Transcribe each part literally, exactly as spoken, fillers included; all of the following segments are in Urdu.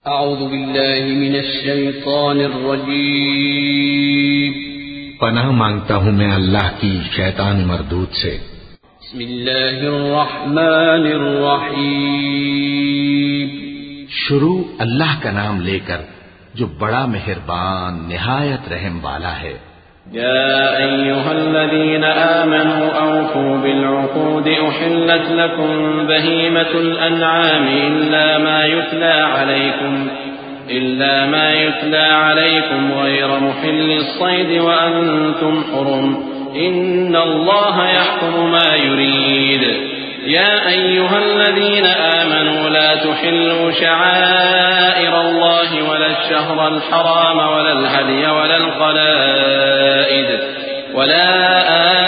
اعوذ باللہ من الشیطان الرجیم پناہ مانگتا ہوں میں اللہ کی شیطان مردود سے۔ بسم اللہ الرحمن الرحیم شروع اللہ کا نام لے کر جو بڑا مہربان نہایت رحم والا ہے۔ يا أيها الذين آمنوا أوفوا بالعقود أحلت لكم بهيمة الأنعام إلا ما يتلى عليكم إلا ما يتلى عليكم غير محل الصيد وأنتم حرم إن الله يحكم ما يريد يا أيها الذين آمنوا لا تحلوا شعائر الله ولا الشهر الحرام ولا الهدي ولا القلائد ولا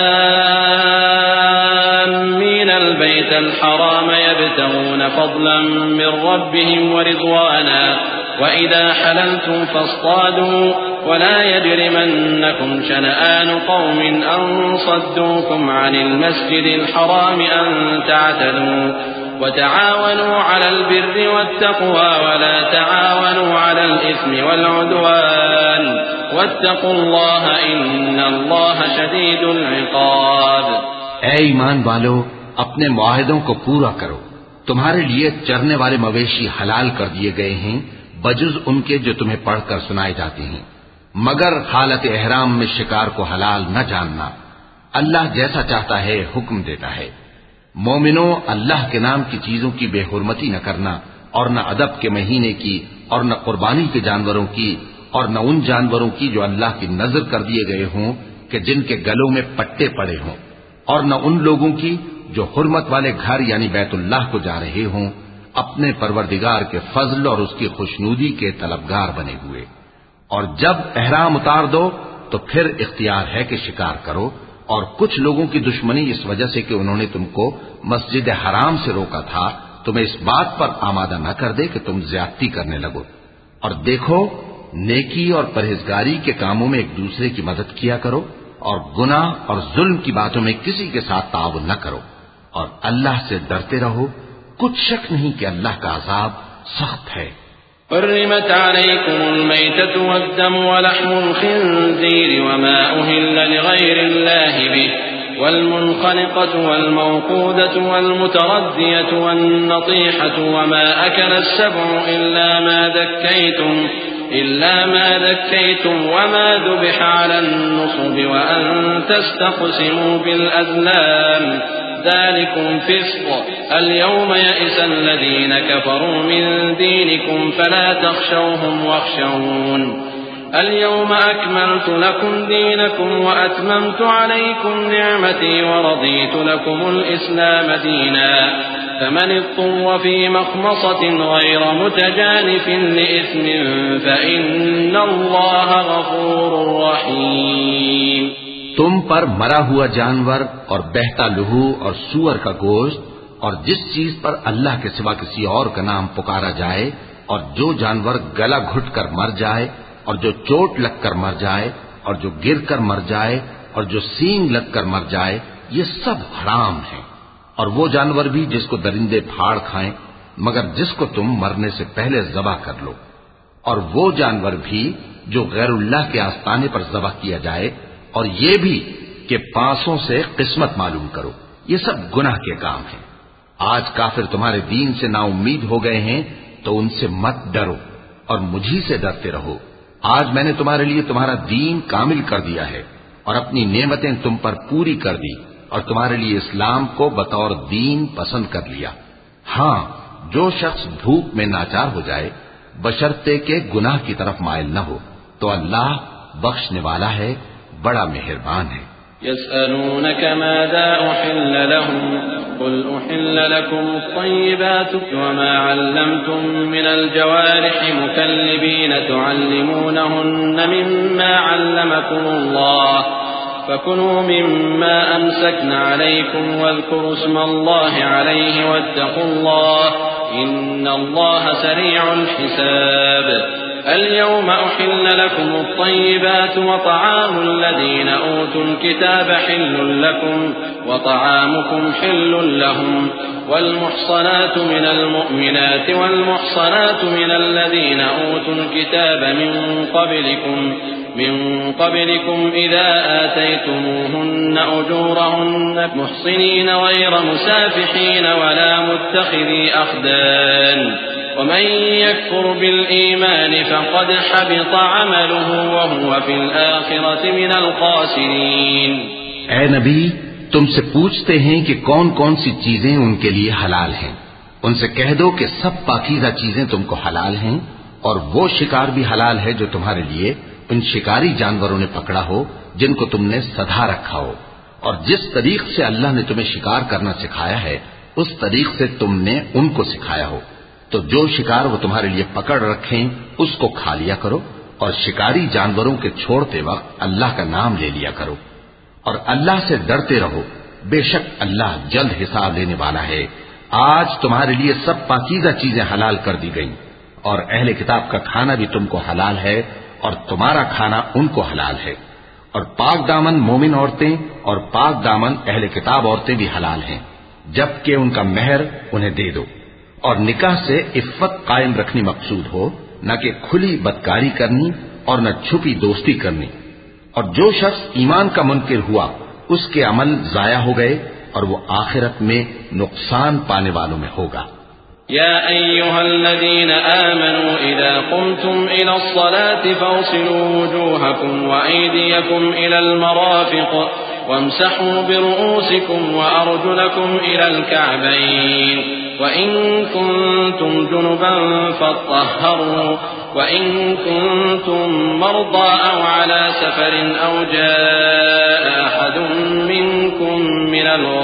آمين البيت الحرام يبتغون فضلا من ربهم ورضوانا وإذا حللتم فاصطادوا ولا يجرمنكم شنآن قوم أن صدوكم عن المسجد الحرام أن تعتدوا وتعاونوا على البر والتقوى ولا تعاونوا على الإثم والعدوان واتقوا الله إن الله شديد العقاب۔ اے ایمان والو، اپنے معاہدوں کو پورا کرو۔ تمہارے لیے چرنے والے مویشی حلال کر دیے گئے ہیں بجز ان کے جو تمہیں پڑھ کر سنائے جاتے ہیں، مگر حالت احرام میں شکار کو حلال نہ جاننا۔ اللہ جیسا چاہتا ہے حکم دیتا ہے۔ مومنوں، اللہ کے نام کی چیزوں کی بے حرمتی نہ کرنا، اور نہ ادب کے مہینے کی، اور نہ قربانی کے جانوروں کی، اور نہ ان جانوروں کی جو اللہ کی نذر کر دیے گئے ہوں کہ جن کے گلوں میں پٹے پڑے ہوں، اور نہ ان لوگوں کی جو حرمت والے گھر یعنی بیت اللہ کو جا رہے ہوں اپنے پروردگار کے فضل اور اس کی خوشنودی کے طلبگار بنے ہوئے۔ اور جب احرام اتار دو تو پھر اختیار ہے کہ شکار کرو، اور کچھ لوگوں کی دشمنی اس وجہ سے کہ انہوں نے تم کو مسجد حرام سے روکا تھا تمہیں اس بات پر آمادہ نہ کر دے کہ تم زیادتی کرنے لگو۔ اور دیکھو، نیکی اور پرہیزگاری کے کاموں میں ایک دوسرے کی مدد کیا کرو، اور گناہ اور ظلم کی باتوں میں کسی کے ساتھ تعاون نہ کرو، اور اللہ سے ڈرتے رہو۔ کچھ شک نہیں کہ اللہ کا عذاب سخت ہے۔ حرمت عليكم الميتة والدم ولحم الخنزير وما أهل لغير الله به والمنخنقة والموقودة والمتردية والنطيحة وما أكل السبع إلا ما ذكيتم إلا ما ذكيتم وما ذبح على النصب وأن تستقسموا بالأزلام ذلكم فسق اليوم يئس الذين كفروا من دينكم فلا تخشوهم واخشون اليوم أكملت لكم دينكم وأتممت عليكم نعمتي ورضيت لكم الإسلام دينا فمن اضطر في مخمصة غير متجانف لإثم فإن الله غفور رحيم۔ تم پر مرا ہوا جانور اور بہتا لہو اور سور کا گوشت اور جس چیز پر اللہ کے سوا کسی اور کا نام پکارا جائے اور جو جانور گلا گھٹ کر مر جائے اور جو چوٹ لگ کر مر جائے اور جو گر کر مر جائے اور جو سینگ لگ کر مر جائے، یہ سب حرام ہیں۔ اور وہ جانور بھی جس کو درندے پھاڑ کھائیں مگر جس کو تم مرنے سے پہلے ذبح کر لو، اور وہ جانور بھی جو غیر اللہ کے آستانے پر ذبح کیا جائے، اور یہ بھی کہ پانسوں سے قسمت معلوم کرو۔ یہ سب گناہ کے کام ہیں۔ آج کافر تمہارے دین سے نا امید ہو گئے ہیں تو ان سے مت ڈرو اور مجھی سے ڈرتے رہو۔ آج میں نے تمہارے لیے تمہارا دین کامل کر دیا ہے اور اپنی نعمتیں تم پر پوری کر دی اور تمہارے لیے اسلام کو بطور دین پسند کر لیا۔ ہاں، جو شخص بھوک میں ناچار ہو جائے بشرطے کے گناہ کی طرف مائل نہ ہو تو اللہ بخشنے والا ہے، بڑا مہربان ہے۔ يسألونك ماذا أحل لهم قل أحل لكم الطيبات وما علمتم من الجوارح مكلبين تعلمونهن مما علمكم الله فكلوا مما أمسكن عليكم واذكروا اسم الله عليه واتقوا الله إن الله سريع الحساب۔ اليوم أحل لكم الطيبات وطعام الذين أوتوا الكتاب حل لكم وطعامكم حل لهم والمحصنات من المؤمنات والمحصنات من الذين أوتوا الكتاب من قبلكم من قبلكم إذا آتيتموهن أجورهن محصنين غير مسافحين ولا متخذي أخدان ومن يكفر بالإيمان فقد حبط عمله وهو في الآخرة من الخاسرين. اے نبی، تم سے پوچھتے ہیں کہ کون کون سی چیزیں ان کے لیے حلال ہیں. ان سے کہہ دو کہ سب پاکیزہ چیزیں تم کو حلال ہیں، اور وہ شکار بھی حلال ہے جو تمہارے لیے ان شکاری جانوروں نے پکڑا ہو جن کو تم نے سدھا رکھا ہو، اور جس طریق سے اللہ نے تمہیں شکار کرنا سکھایا ہے اس طریق سے تم نے ان کو سکھایا ہو. تو جو شکار وہ تمہارے لیے پکڑ رکھیں اس کو کھا لیا کرو، اور شکاری جانوروں کے چھوڑتے وقت اللہ کا نام لے لیا کرو، اور اللہ سے ڈرتے رہو، بے شک اللہ جلد حساب لینے والا ہے. آج تمہارے لیے سب پاکیزہ چیزیں حلال کر دی گئیں، اور اہل کتاب کا کھانا بھی تم کو حلال ہے اور تمہارا کھانا ان کو حلال ہے. اور پاک دامن مومن عورتیں اور پاک دامن اہل کتاب عورتیں بھی حلال ہیں جبکہ ان کا مہر انہیں دے دو. اور نکاح سے عفت قائم رکھنی مقصود ہو، نہ کہ کھلی بدکاری کرنی اور نہ چھپی دوستی کرنی. اور جو شخص ایمان کا منکر ہوا اس کے عمل ضائع ہو گئے اور وہ آخرت میں نقصان پانے والوں میں ہوگا. يا أيها الذين آمنوا إذا قمتم إلى الصلاة فاغسلوا وجوهكم وأيديكم إلى المرافق وامسحوا برؤوسكم وأرجلكم إلى الكعبين وإن كنتم جنبا فاطهروا وإن كنتم مرضى أو على سفر أو جاء أحد منكم من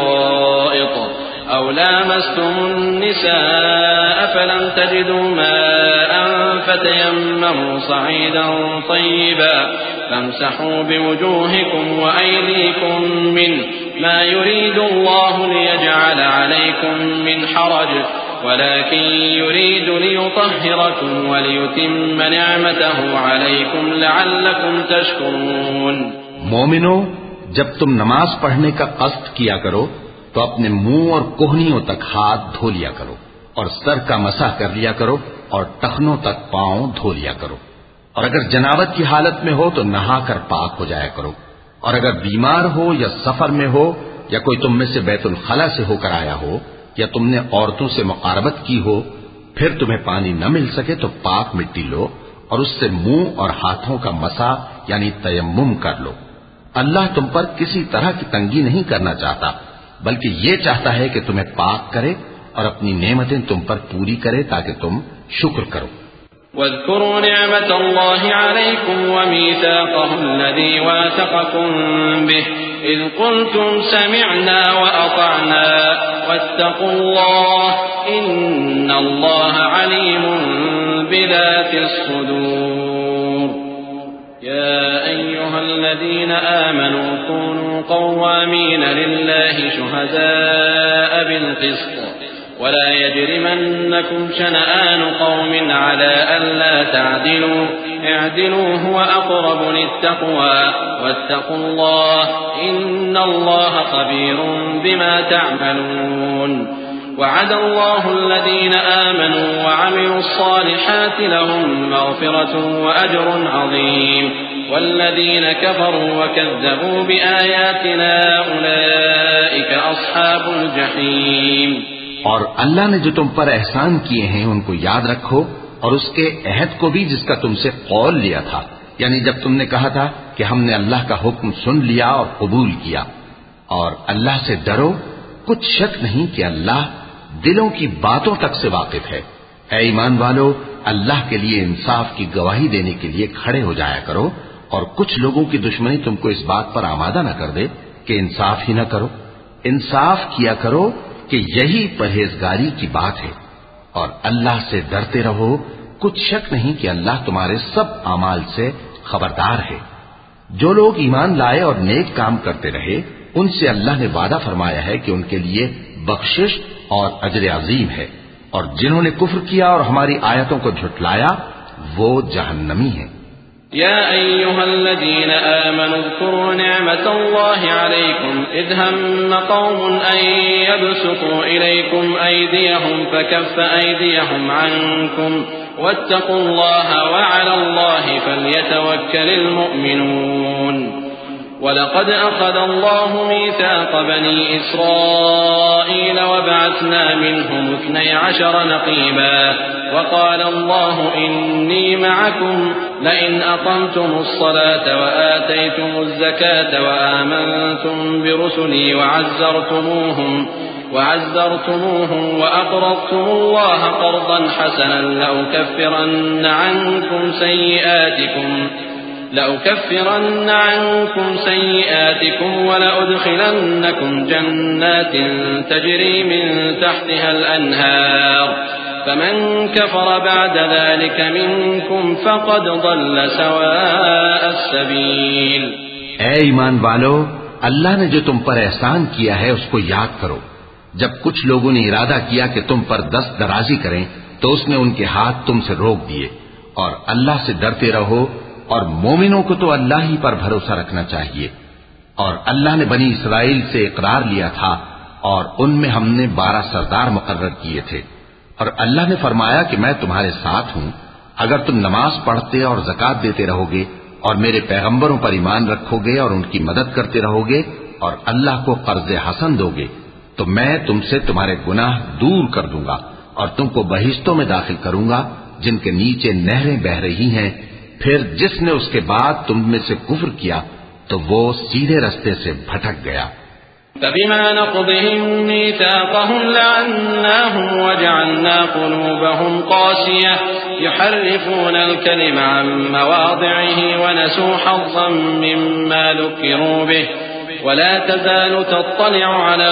الغائط أو لامستم النساء فلم تجدوا ماء فتيمموا صعيدا طيبا فامسحوا بوجوهكم وأيديكم منه ما يريد الله ليجعل عليكم من حرج ولكن يريد ليطهركم وليتم نعمته عليكم لعلكم تشكرون. مومنو، جب تم نماز پڑھنے کا قصد کیا کرو تو اپنے منہ اور کوہنیوں تک ہاتھ دھو لیا کرو اور سر کا مسح کر لیا کرو اور ٹخنوں تک پاؤں دھو لیا کرو. اور اگر جنابت کی حالت میں ہو تو نہا کر پاک ہو جایا کرو. اور اگر بیمار ہو یا سفر میں ہو یا کوئی تم میں سے بیت الخلا سے ہو کر آیا ہو یا تم نے عورتوں سے مقاربت کی ہو پھر تمہیں پانی نہ مل سکے تو پاک مٹی لو اور اس سے منہ اور ہاتھوں کا مسح یعنی تیمم کر لو. اللہ تم پر کسی طرح کی تنگی نہیں کرنا چاہتا بلکہ یہ چاہتا ہے کہ تمہیں پاک کرے اور اپنی نعمتیں تم پر پوری کرے تاکہ تم شکر کرو. واذكروا نعمة الله عليكم وميثاقه الذي واثقكم به إذ قلتم سمعنا وأطعنا واتقوا الله إن الله عليم بذات الصدور. يا أيها الذين آمنوا كونوا قوامين لله شهداء بالقسط ولا يجرمنكم شنآن قوم على ألا تعدلوا اعدلوا هو أقرب للتقوى واتقوا الله إن الله خبير بما تعملون. وعد الله الذين آمنوا وعملوا الصالحات لهم مغفرة وأجر عظيم والذين كفروا وكذبوا بآياتنا أولئك أصحاب الجحيم. اور اللہ نے جو تم پر احسان کیے ہیں ان کو یاد رکھو اور اس کے عہد کو بھی جس کا تم سے قول لیا تھا، یعنی جب تم نے کہا تھا کہ ہم نے اللہ کا حکم سن لیا اور قبول کیا. اور اللہ سے ڈرو، کچھ شک نہیں کہ اللہ دلوں کی باتوں تک سے واقف ہے. اے ایمان والو، اللہ کے لیے انصاف کی گواہی دینے کے لیے کھڑے ہو جایا کرو اور کچھ لوگوں کی دشمنی تم کو اس بات پر آمادہ نہ کر دے کہ انصاف ہی نہ کرو. انصاف کیا کرو کہ یہی پرہیزگاری کی بات ہے. اور اللہ سے ڈرتے رہو، کچھ شک نہیں کہ اللہ تمہارے سب اعمال سے خبردار ہے. جو لوگ ایمان لائے اور نیک کام کرتے رہے ان سے اللہ نے وعدہ فرمایا ہے کہ ان کے لیے بخشش اور اجر عظیم ہے. اور جنہوں نے کفر کیا اور ہماری آیتوں کو جھٹلایا وہ جہنمی ہیں۔ يا أيها الذين آمنوا اذكروا نعمة الله عليكم إذ هم قوم أن يبسطوا إليكم أيديهم فكف أيديهم عنكم واتقوا الله وعلى الله فليتوكل المؤمنون ولقد أخذ الله ميثاق بني إسرائيل وبعثنا منهم اثني عشر نقيبا وقال الله إني معكم لئن أقمتم الصلاة وآتيتم الزكاة وآمنتم برسلي وعزرتموهم وعزرتموهم وأقرضتم الله قرضا حسنا لأكفرن عنكم سيئاتكم لأكفرن عنكم سيئاتكم ولأدخلنكم جنات تجري من تحتها الأنهار فمن كفر بعد ذلك منكم فقد ضل سواء السبيل۔ اے ایمان والو، اللہ نے جو تم پر احسان کیا ہے اس کو یاد کرو۔ جب کچھ لوگوں نے ارادہ کیا کہ تم پر دست درازی کریں تو اس نے ان کے ہاتھ تم سے روک دیے، اور اللہ سے ڈرتے رہو، اور مومنوں کو تو اللہ ہی پر بھروسہ رکھنا چاہیے۔ اور اللہ نے بنی اسرائیل سے اقرار لیا تھا اور ان میں ہم نے بارہ سردار مقرر کیے تھے، اور اللہ نے فرمایا کہ میں تمہارے ساتھ ہوں اگر تم نماز پڑھتے اور زکات دیتے رہو گے اور میرے پیغمبروں پر ایمان رکھو گے اور ان کی مدد کرتے رہو گے اور اللہ کو قرض حسن دو گے تو میں تم سے تمہارے گناہ دور کر دوں گا اور تم کو بہشتوں میں داخل کروں گا جن کے نیچے نہریں بہ رہی ہیں۔ پھر جس نے اس کے بعد تم میں سے کفر کیا تو وہ سیدھے رستے سے بھٹک گیا۔ فبما نقضهم ميثاقهم لعناهم وجعلنا قلوبهم قاسية يحرفون الكلم عن مواضعه ونسوا حظا مما ذكروا به ولا تزال تطلع على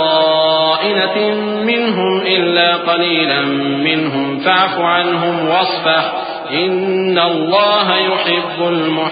طائنة منهم إلا قليلا منهم فاعف عنهم واصفح إن الله يحب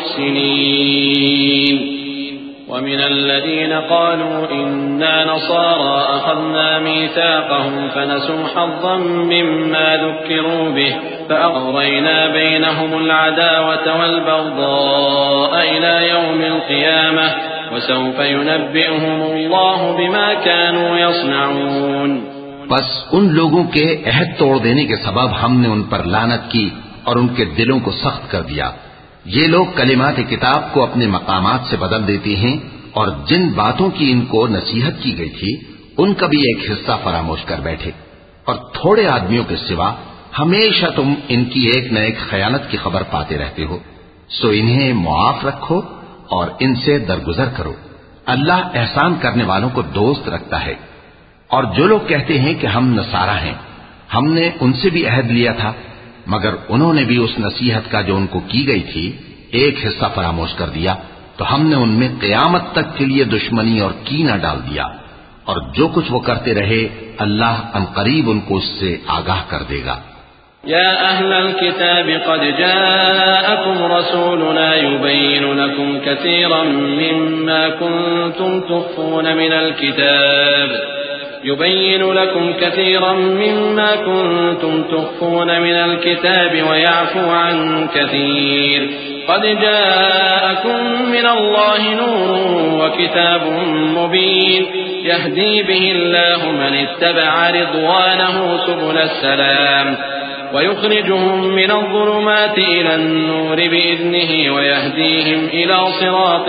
المحسنين۔ ومن الذين قالوا إنا نصارى أخذنا ميثاقهم فنسوا حظا مما ذكروا به فأغرينا بينهم العداوة والبغضاء إلى يوم القيامة وسوف ينبئهم الله بما كانوا يصنعون۔ بس ان لوگوں کے عہد توڑ دینے کے سبب ہم نے ان پر لعنت کی اور ان کے دلوں کو سخت کر دیا۔ یہ لوگ کلمات کتاب کو اپنے مقامات سے بدل دیتے ہیں اور جن باتوں کی ان کو نصیحت کی گئی تھی ان کا بھی ایک حصہ فراموش کر بیٹھے، اور تھوڑے آدمیوں کے سوا ہمیشہ تم ان کی ایک نہ ایک خیانت کی خبر پاتے رہتے ہو۔ سو انہیں معاف رکھو اور ان سے درگزر کرو، اللہ احسان کرنے والوں کو دوست رکھتا ہے۔ اور جو لوگ کہتے ہیں کہ ہم نصارہ ہیں، ہم نے ان سے بھی عہد لیا تھا، مگر انہوں نے بھی اس نصیحت کا جو ان کو کی گئی تھی ایک حصہ فراموش کر دیا تو ہم نے ان میں قیامت تک کے لیے دشمنی اور کینہ ڈال دیا، اور جو کچھ وہ کرتے رہے اللہ عنقریب ان کو اس سے آگاہ کر دے گا۔ يا أهل الكتاب قد جاءكم رسولنا يبين لكم كثيرا مما كنتم تخفون من الكتاب يبين لكم كثيرا مما كنتم تخفون من الكتاب ويعفو عن كثير قد جاءكم من الله نور وكتاب مبين يهدي به الله من اتبع رضوانه سبل السلام ويخرجهم من الظلمات إلى النور بإذنه ويهديهم إلى صراط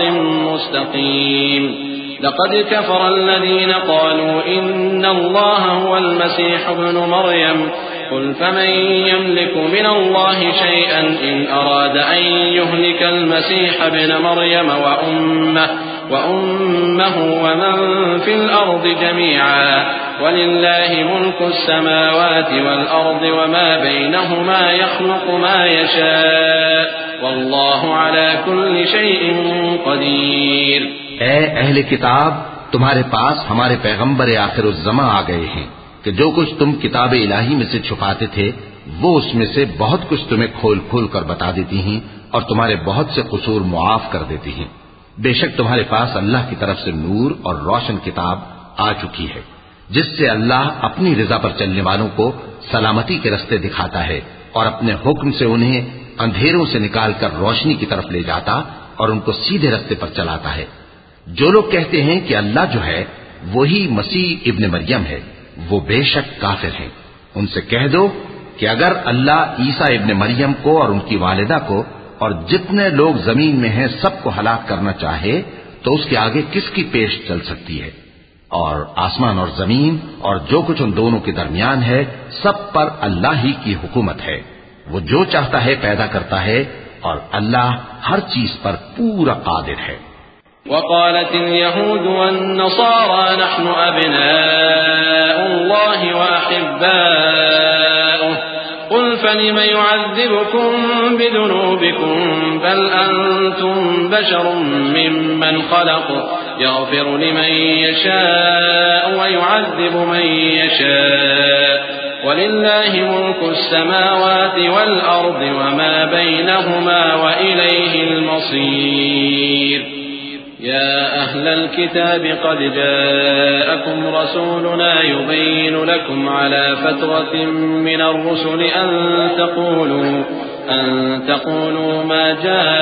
مستقيم لقد كفر الذين قالوا إن الله هو المسيح ابن مريم قل فمن يملك من الله شيئا إن أراد أن يهلك المسيح ابن مريم وأمه وأمه ومن في الأرض جميعا ولله ملك السماوات والأرض وما بينهما يخلق ما يشاء والله على كل شيء قدير۔ اے اہل کتاب، تمہارے پاس ہمارے پیغمبر آخر الزماں آ گئے ہیں کہ جو کچھ تم کتاب الہی میں سے چھپاتے تھے وہ اس میں سے بہت کچھ تمہیں کھول کھول کر بتا دیتی ہیں اور تمہارے بہت سے قصور معاف کر دیتی ہیں۔ بے شک تمہارے پاس اللہ کی طرف سے نور اور روشن کتاب آ چکی ہے جس سے اللہ اپنی رضا پر چلنے والوں کو سلامتی کے رستے دکھاتا ہے اور اپنے حکم سے انہیں اندھیروں سے نکال کر روشنی کی طرف لے جاتا اور ان کو سیدھے رستے پر چلاتا ہے۔ جو لوگ کہتے ہیں کہ اللہ جو ہے وہی مسیح ابن مریم ہے، وہ بے شک کافر ہیں۔ ان سے کہہ دو کہ اگر اللہ عیسیٰ ابن مریم کو اور ان کی والدہ کو اور جتنے لوگ زمین میں ہیں سب کو ہلاک کرنا چاہے تو اس کے آگے کس کی پیش چل سکتی ہے؟ اور آسمان اور زمین اور جو کچھ ان دونوں کے درمیان ہے سب پر اللہ ہی کی حکومت ہے، وہ جو چاہتا ہے پیدا کرتا ہے اور اللہ ہر چیز پر پورا قادر ہے۔ وقالت اليهود والنصارى نحن أبناء الله وأحباؤه قل فلم يعذبكم بذنوبكم بل أنتم بشر ممن خلق يغفر لمن يشاء ويعذب من يشاء ولله ملك السماوات والأرض وما بينهما وإليه المصير يا أهل الكتاب قد جاءكم رسولنا يبين لكم على فترة من الرسل أن تقولوا أن تقولوا ما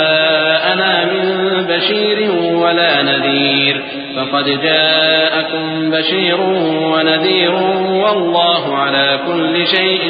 جاءنا من بشير ولا نذير فقد جاءكم بشير ونذير والله على كل شيء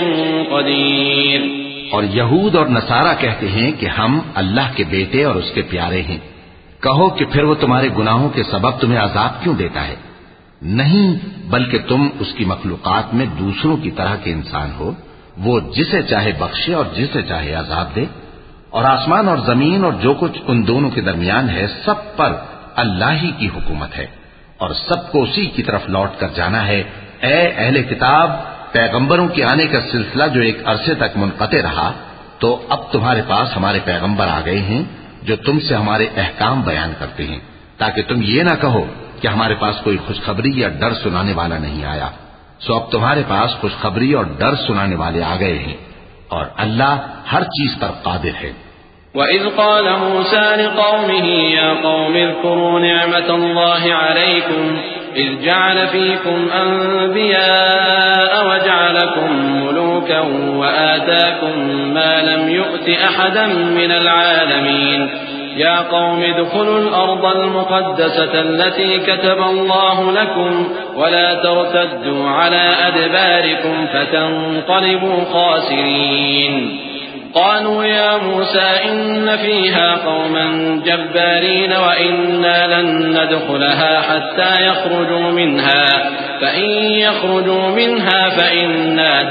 قدير۔ اور یہود اور نصارہ کہتے ہیں کہ ہم اللہ کے بیٹے اور اس کے پیارے ہیں۔ کہو کہ پھر وہ تمہارے گناہوں کے سبب تمہیں عذاب کیوں دیتا ہے؟ نہیں، بلکہ تم اس کی مخلوقات میں دوسروں کی طرح کے انسان ہو، وہ جسے چاہے بخشے اور جسے چاہے عذاب دے۔ اور آسمان اور زمین اور جو کچھ ان دونوں کے درمیان ہے سب پر اللہ ہی کی حکومت ہے اور سب کو اسی کی طرف لوٹ کر جانا ہے۔ اے اہل کتاب، پیغمبروں کے آنے کا سلسلہ جو ایک عرصے تک منقطع رہا، تو اب تمہارے پاس ہمارے پیغمبر آ گئے ہیں جو تم سے ہمارے احکام بیان کرتے ہیں، تاکہ تم یہ نہ کہو کہ ہمارے پاس کوئی خوشخبری یا ڈر سنانے والا نہیں آیا۔ سو اب تمہارے پاس خوشخبری اور ڈر سنانے والے آ گئے ہیں اور اللہ ہر چیز پر قادر ہے۔ وَإِذْ قَالَ مُوسَى لِقَوْمِهِ يَا قَوْمِ اذْكُرُوا نِعْمَةَ اللَّهِ عَلَيْكُمْ إِذْ جَعَلَ فِيكُمْ أَنْبِيَاءَ وَجَعَلَكُمْ مُلُوكًا وَآتَاكُمْ مَا لَمْ يُؤْتِ أَحَدًا مِنَ الْعَالَمِينَ يَا قَوْمِ ادْخُلُوا الْأَرْضَ الْمُقَدَّسَةَ الَّتِي كَتَبَ اللَّهُ لَكُمْ وَلَا تَرْتَدُّوا عَلَى أَدْبَارِكُمْ فَتَنقَلِبُوا خَاسِرِينَ قالوا يا موسى إن فيها قوما جبارين وإنا لن ندخلها حتى يخرجوا منها فإن يخرجوا منها فإنا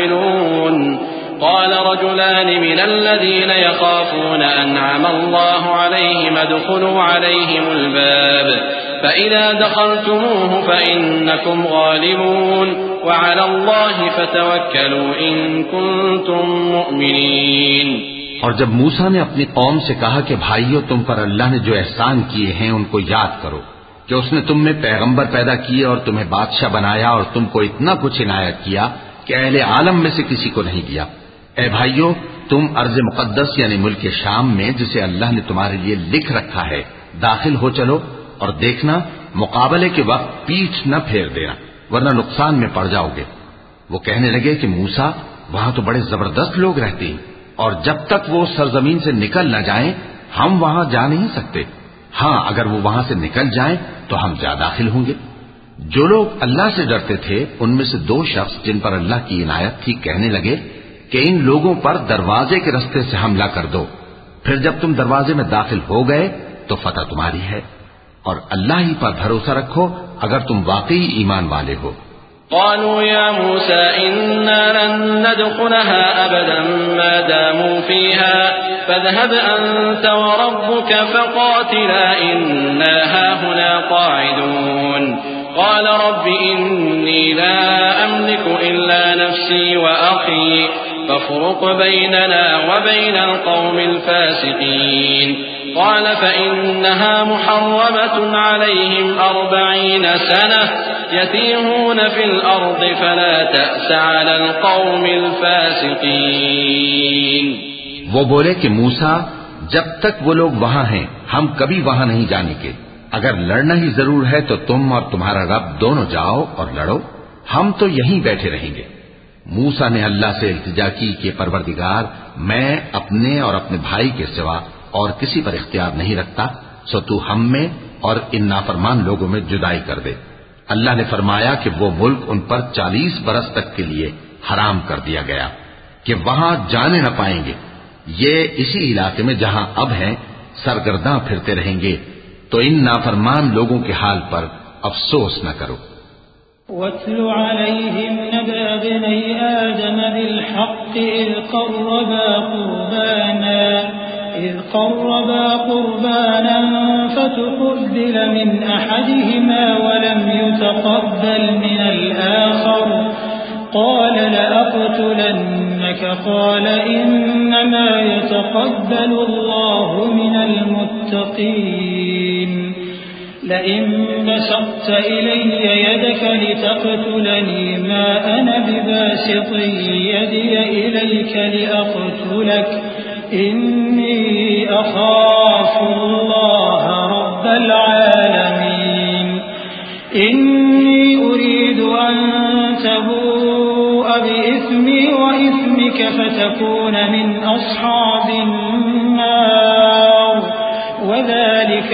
داخلون قال رجلان من الذين يخافون أنعم الله عليهم ادخلوا عليهم الباب فإذا دخلتموه فإنكم غالبون وعلى الله فتوكلوا إن كنتم مؤمنين۔ اور جب موسیٰ نے اپنی قوم سے کہا کہ بھائیو، تم پر اللہ نے جو احسان کیے ہیں ان کو یاد کرو، کہ اس نے تم میں پیغمبر پیدا کیے اور تمہیں بادشاہ بنایا اور تم کو اتنا کچھ عنایت کیا کہ اہل عالم میں سے کسی کو نہیں دیا۔ اے بھائیو، تم ارض مقدس یعنی ملک شام میں جسے اللہ نے تمہارے لیے لکھ رکھا ہے داخل ہو چلو، اور دیکھنا مقابلے کے وقت پیٹھ نہ پھیر دینا ورنہ نقصان میں پڑ جاؤ گے۔ وہ کہنے لگے کہ موسیٰ، وہاں تو بڑے زبردست لوگ رہتے ہیں اور جب تک وہ سرزمین سے نکل نہ جائیں ہم وہاں جا نہیں سکتے۔ ہاں، اگر وہ وہاں سے نکل جائیں تو ہم جا داخل ہوں گے۔ جو لوگ اللہ سے ڈرتے تھے ان میں سے دو شخص جن پر اللہ کی عنایت تھی کہنے لگے کہ ان لوگوں پر دروازے کے رستے سے حملہ کر دو، پھر جب تم دروازے میں داخل ہو گئے تو فتح تمہاری ہے، اور اللہ ہی پر بھروسہ رکھو اگر تم واقعی ایمان والے ہو۔ قالوا يا موسى إنا لن ندخلها أبدا ما داموا فيها فاذهب أنت وربك فقاتلا إنا هاهنا قاعدون قال رب إني لا أملك إلا نفسي وأخي فافرق بيننا وبين القوم الفاسقين قال فإنها محرمة عليهم أربعين سنة يتيهون في الأرض فلا تأس على القوم الفاسقين۔ وہ بولے کہ موسیٰ، جب تک وہ لوگ وہاں ہیں ہم کبھی وہاں نہیں جانے کے، اگر لڑنا ہی ضرور ہے تو تم اور تمہارا رب دونوں جاؤ اور لڑو، ہم تو یہیں بیٹھے رہیں گے۔ موسیٰ نے اللہ سے التجا کی کہ پروردگار میں اپنے اور اپنے بھائی کے سوا اور کسی پر اختیار نہیں رکھتا، سو تو ہم میں اور ان نافرمان لوگوں میں جدائی کر دے۔ اللہ نے فرمایا کہ وہ ملک ان پر چالیس برس تک کے لیے حرام کر دیا گیا کہ وہاں جانے نہ پائیں گے، یہ اسی علاقے میں جہاں اب ہیں سرگرداں پھرتے رہیں گے، تو ان نافرمان لوگوں کے حال پر افسوس نہ کرو۔ وَاتْلُ عَلَيْهِمْ نَبَأَ ابْنَيْ آدَمَ بِالْحَقِّ إِذْ قَرَّبَا قُرْبَانًا إِذْ قَرَّبَا قُرْبَانًا فَتُقُبِّلَ مِنْ أَحَدِهِمَا وَلَمْ يُتَقَبَّلْ مِنَ الْآخَرِ قَالَ لَأَقْتُلَنَّكَ قَالَ إِنَّمَا يَتَقَبَّلُ اللَّهُ مِنَ الْمُتَّقِينَ لئن بسطت إلي يدك لتقتلني ما أنا بباسط يدي إليك لأقتلك إني أخاف الله رب العالمين إني أريد أن تبوء بإثمي وإثمك فتكون من أصحاب النار وذلك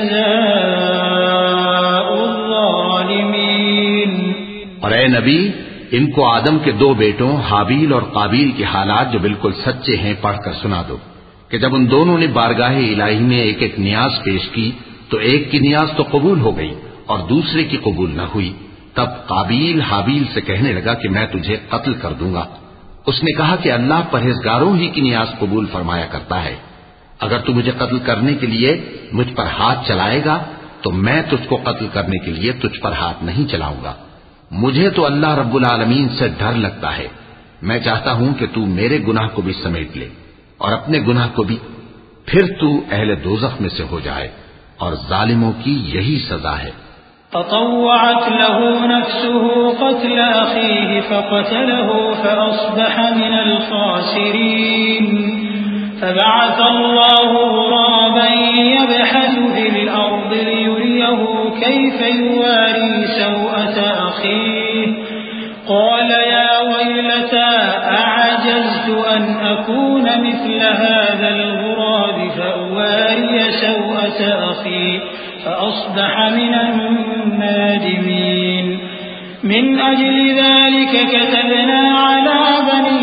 جزاء الظالمین۔ اور اے نبی، ان کو آدم کے دو بیٹوں حابیل اور قابیل کے حالات جو بالکل سچے ہیں پڑھ کر سنا دو کہ جب ان دونوں نے بارگاہ الہی میں ایک ایک نیاز پیش کی تو ایک کی نیاز تو قبول ہو گئی اور دوسرے کی قبول نہ ہوئی، تب قابیل حابیل سے کہنے لگا کہ میں تجھے قتل کر دوں گا۔ اس نے کہا کہ اللہ پرہیزگاروں ہی کی نیاز قبول فرمایا کرتا ہے، اگر تو مجھے قتل کرنے کے لیے مجھ پر ہاتھ چلائے گا تو میں تجھ کو قتل کرنے کے لیے تجھ پر ہاتھ نہیں چلاؤں گا۔ مجھے تو اللہ رب العالمین سے ڈر لگتا ہے، میں چاہتا ہوں کہ تو میرے گناہ کو بھی سمیٹ لے اور اپنے گناہ کو بھی، پھر تو اہل دوزخ میں سے ہو جائے، اور ظالموں کی یہی سزا ہے۔ فطوعت له نفسه قتل أخيه فقتله فأصبح من الخاسرين فبعث الله غرابا يبحث في الأرض ليريه كيف يواري سوءة أخيه قال يا ويلتى أعجزت أن أكون مثل هذا الغراب فأواري سوءة أخي فأصبح من النادمين من أجل ذلك كتبنا على بني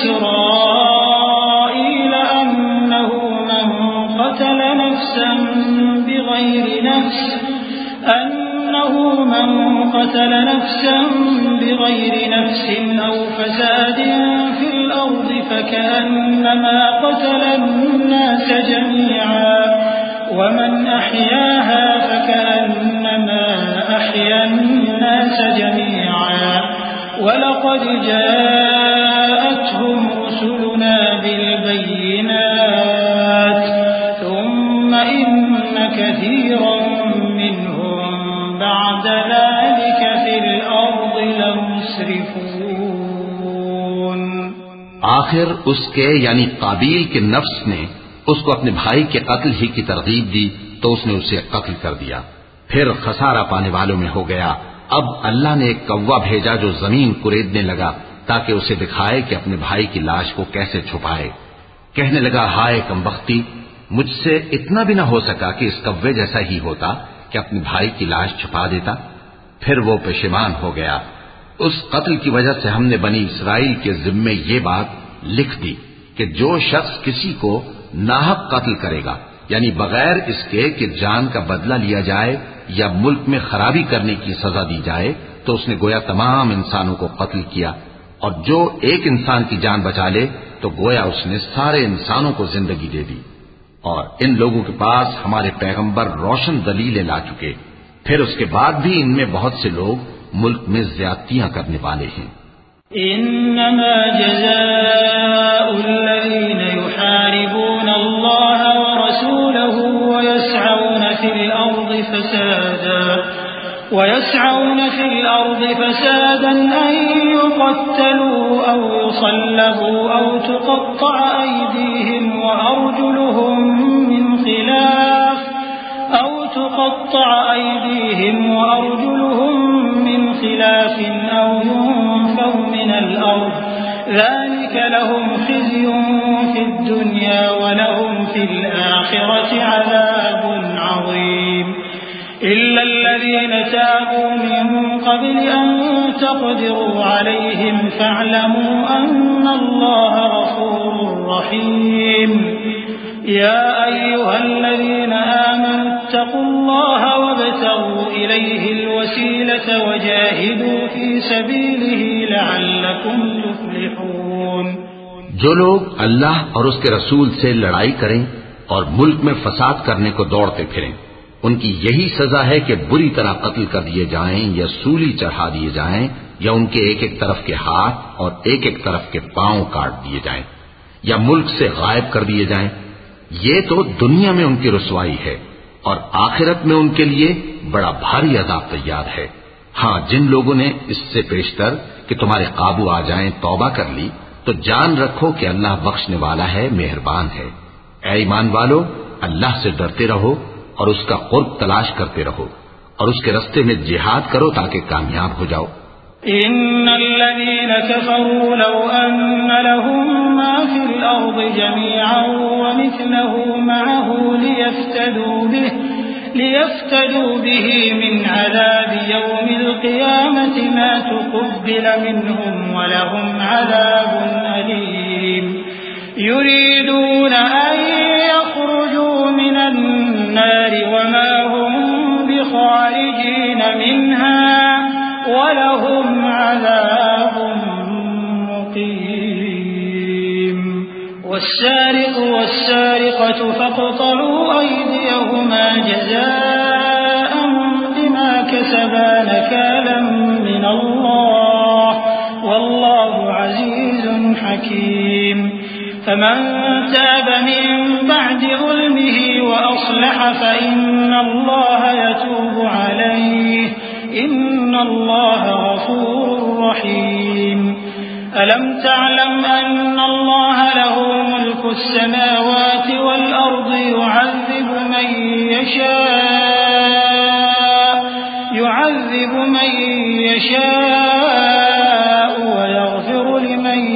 إسرائيل أنه من قتل نفسا بغير نفس أنه من قتل نفسا بغير نفس أو فساد في الأرض فكأنما قتل الناس جميعا ومن أحياها فكأنما أحيا الناس جميعا ولقد جاءتهم رسلنا بالبينات ثم إن كثيرا منهم بعد ذلك في الأرض لمسرفون۔ آخر اس کے یعنی قابیل کے نفس نے اس کو اپنے بھائی کے قتل ہی کی ترغیب دی تو اس نے اسے قتل کر دیا، پھر خسارہ پانے والوں میں ہو گیا۔ اب اللہ نے ایک کوا بھیجا جو زمین کریدنے لگا تاکہ اسے دکھائے کہ اپنے بھائی کی لاش کو کیسے چھپائے۔ کہنے لگا ہائے کمبختی، مجھ سے اتنا بھی نہ ہو سکا کہ اس کوے جیسا ہی ہوتا کہ اپنے بھائی کی لاش چھپا دیتا۔ پھر وہ پشیمان ہو گیا۔ اس قتل کی وجہ سے ہم نے بنی اسرائیل کے ذمے یہ بات لکھ دی کہ جو شخص کسی کو ناحق قتل کرے گا، یعنی بغیر اس کے کہ جان کا بدلہ لیا جائے یا ملک میں خرابی کرنے کی سزا دی جائے، تو اس نے گویا تمام انسانوں کو قتل کیا، اور جو ایک انسان کی جان بچا لے تو گویا اس نے سارے انسانوں کو زندگی دے دی۔ اور ان لوگوں کے پاس ہمارے پیغمبر روشن دلیلیں لا چکے، پھر اس کے بعد بھی ان میں بہت سے لوگ ملک میں زیادتیاں کرنے والے ہیں۔ انما جزاء الذين يحاربون الله ورسوله ويسعون في الارض فسادا ويسعون في الارض فسادا ان يقتلوا او يصلبوا او تقطع ايديهم وارجلهم من خلاف او تقطع ايديهم وارجلهم من خلاف او ينفوا من الارض ذلك لهم خزي في الدنيا ولهم في الآخرة عذاب عظيم إلا الذين تابوا من قبل أن تقدروا عليهم فاعلموا أن الله غفور رحيم يا أيها الذين آمنوا اتقوا الله وابتغوا إليه الوسيلة وجاهدوا في سبيله لعلكم تفلحون۔ جو لوگ اللہ اور اس کے رسول سے لڑائی کریں اور ملک میں فساد کرنے کو دوڑتے پھریں، ان کی یہی سزا ہے کہ بری طرح قتل کر دیے جائیں یا سولی چڑھا دیے جائیں یا ان کے ایک ایک طرف کے ہاتھ اور ایک ایک طرف کے پاؤں کاٹ دیے جائیں یا ملک سے غائب کر دیے جائیں۔ یہ تو دنیا میں ان کی رسوائی ہے اور آخرت میں ان کے لیے بڑا بھاری عذاب تیار ہے۔ ہاں، جن لوگوں نے اس سے پیشتر کہ تمہارے قابو آ جائیں توبہ کر لی تو جان رکھو کہ اللہ بخشنے والا ہے، مہربان ہے۔ اے ایمان والو، اللہ سے ڈرتے رہو اور اس کا قرب تلاش کرتے رہو اور اس کے رستے میں جہاد کرو تاکہ کامیاب ہو جاؤ۔ ان الذين كفروا لو ان لهم ما في الارض جميعا ومثله معه ليفتدوا به ليفتدوا به من عذاب يوم القيامة ما تقبل منهم ولهم عذاب أليم يريدون أن يخرجوا من النار وما هم بخارجين منها ولهم عذاب مقيم والسارق والسارقة فاقطعوا أيديهما جزاء بما كسبا نكالا من الله والله عزيز حكيم فمن تاب من بعد ظلمه وأصلح فإن الله يتوب عليه إن الله غفور رحيم ألم تعلم أن الله له ملك السماوات والأرض يعذب من يشاء يعذب من يشاء ويغفر لمن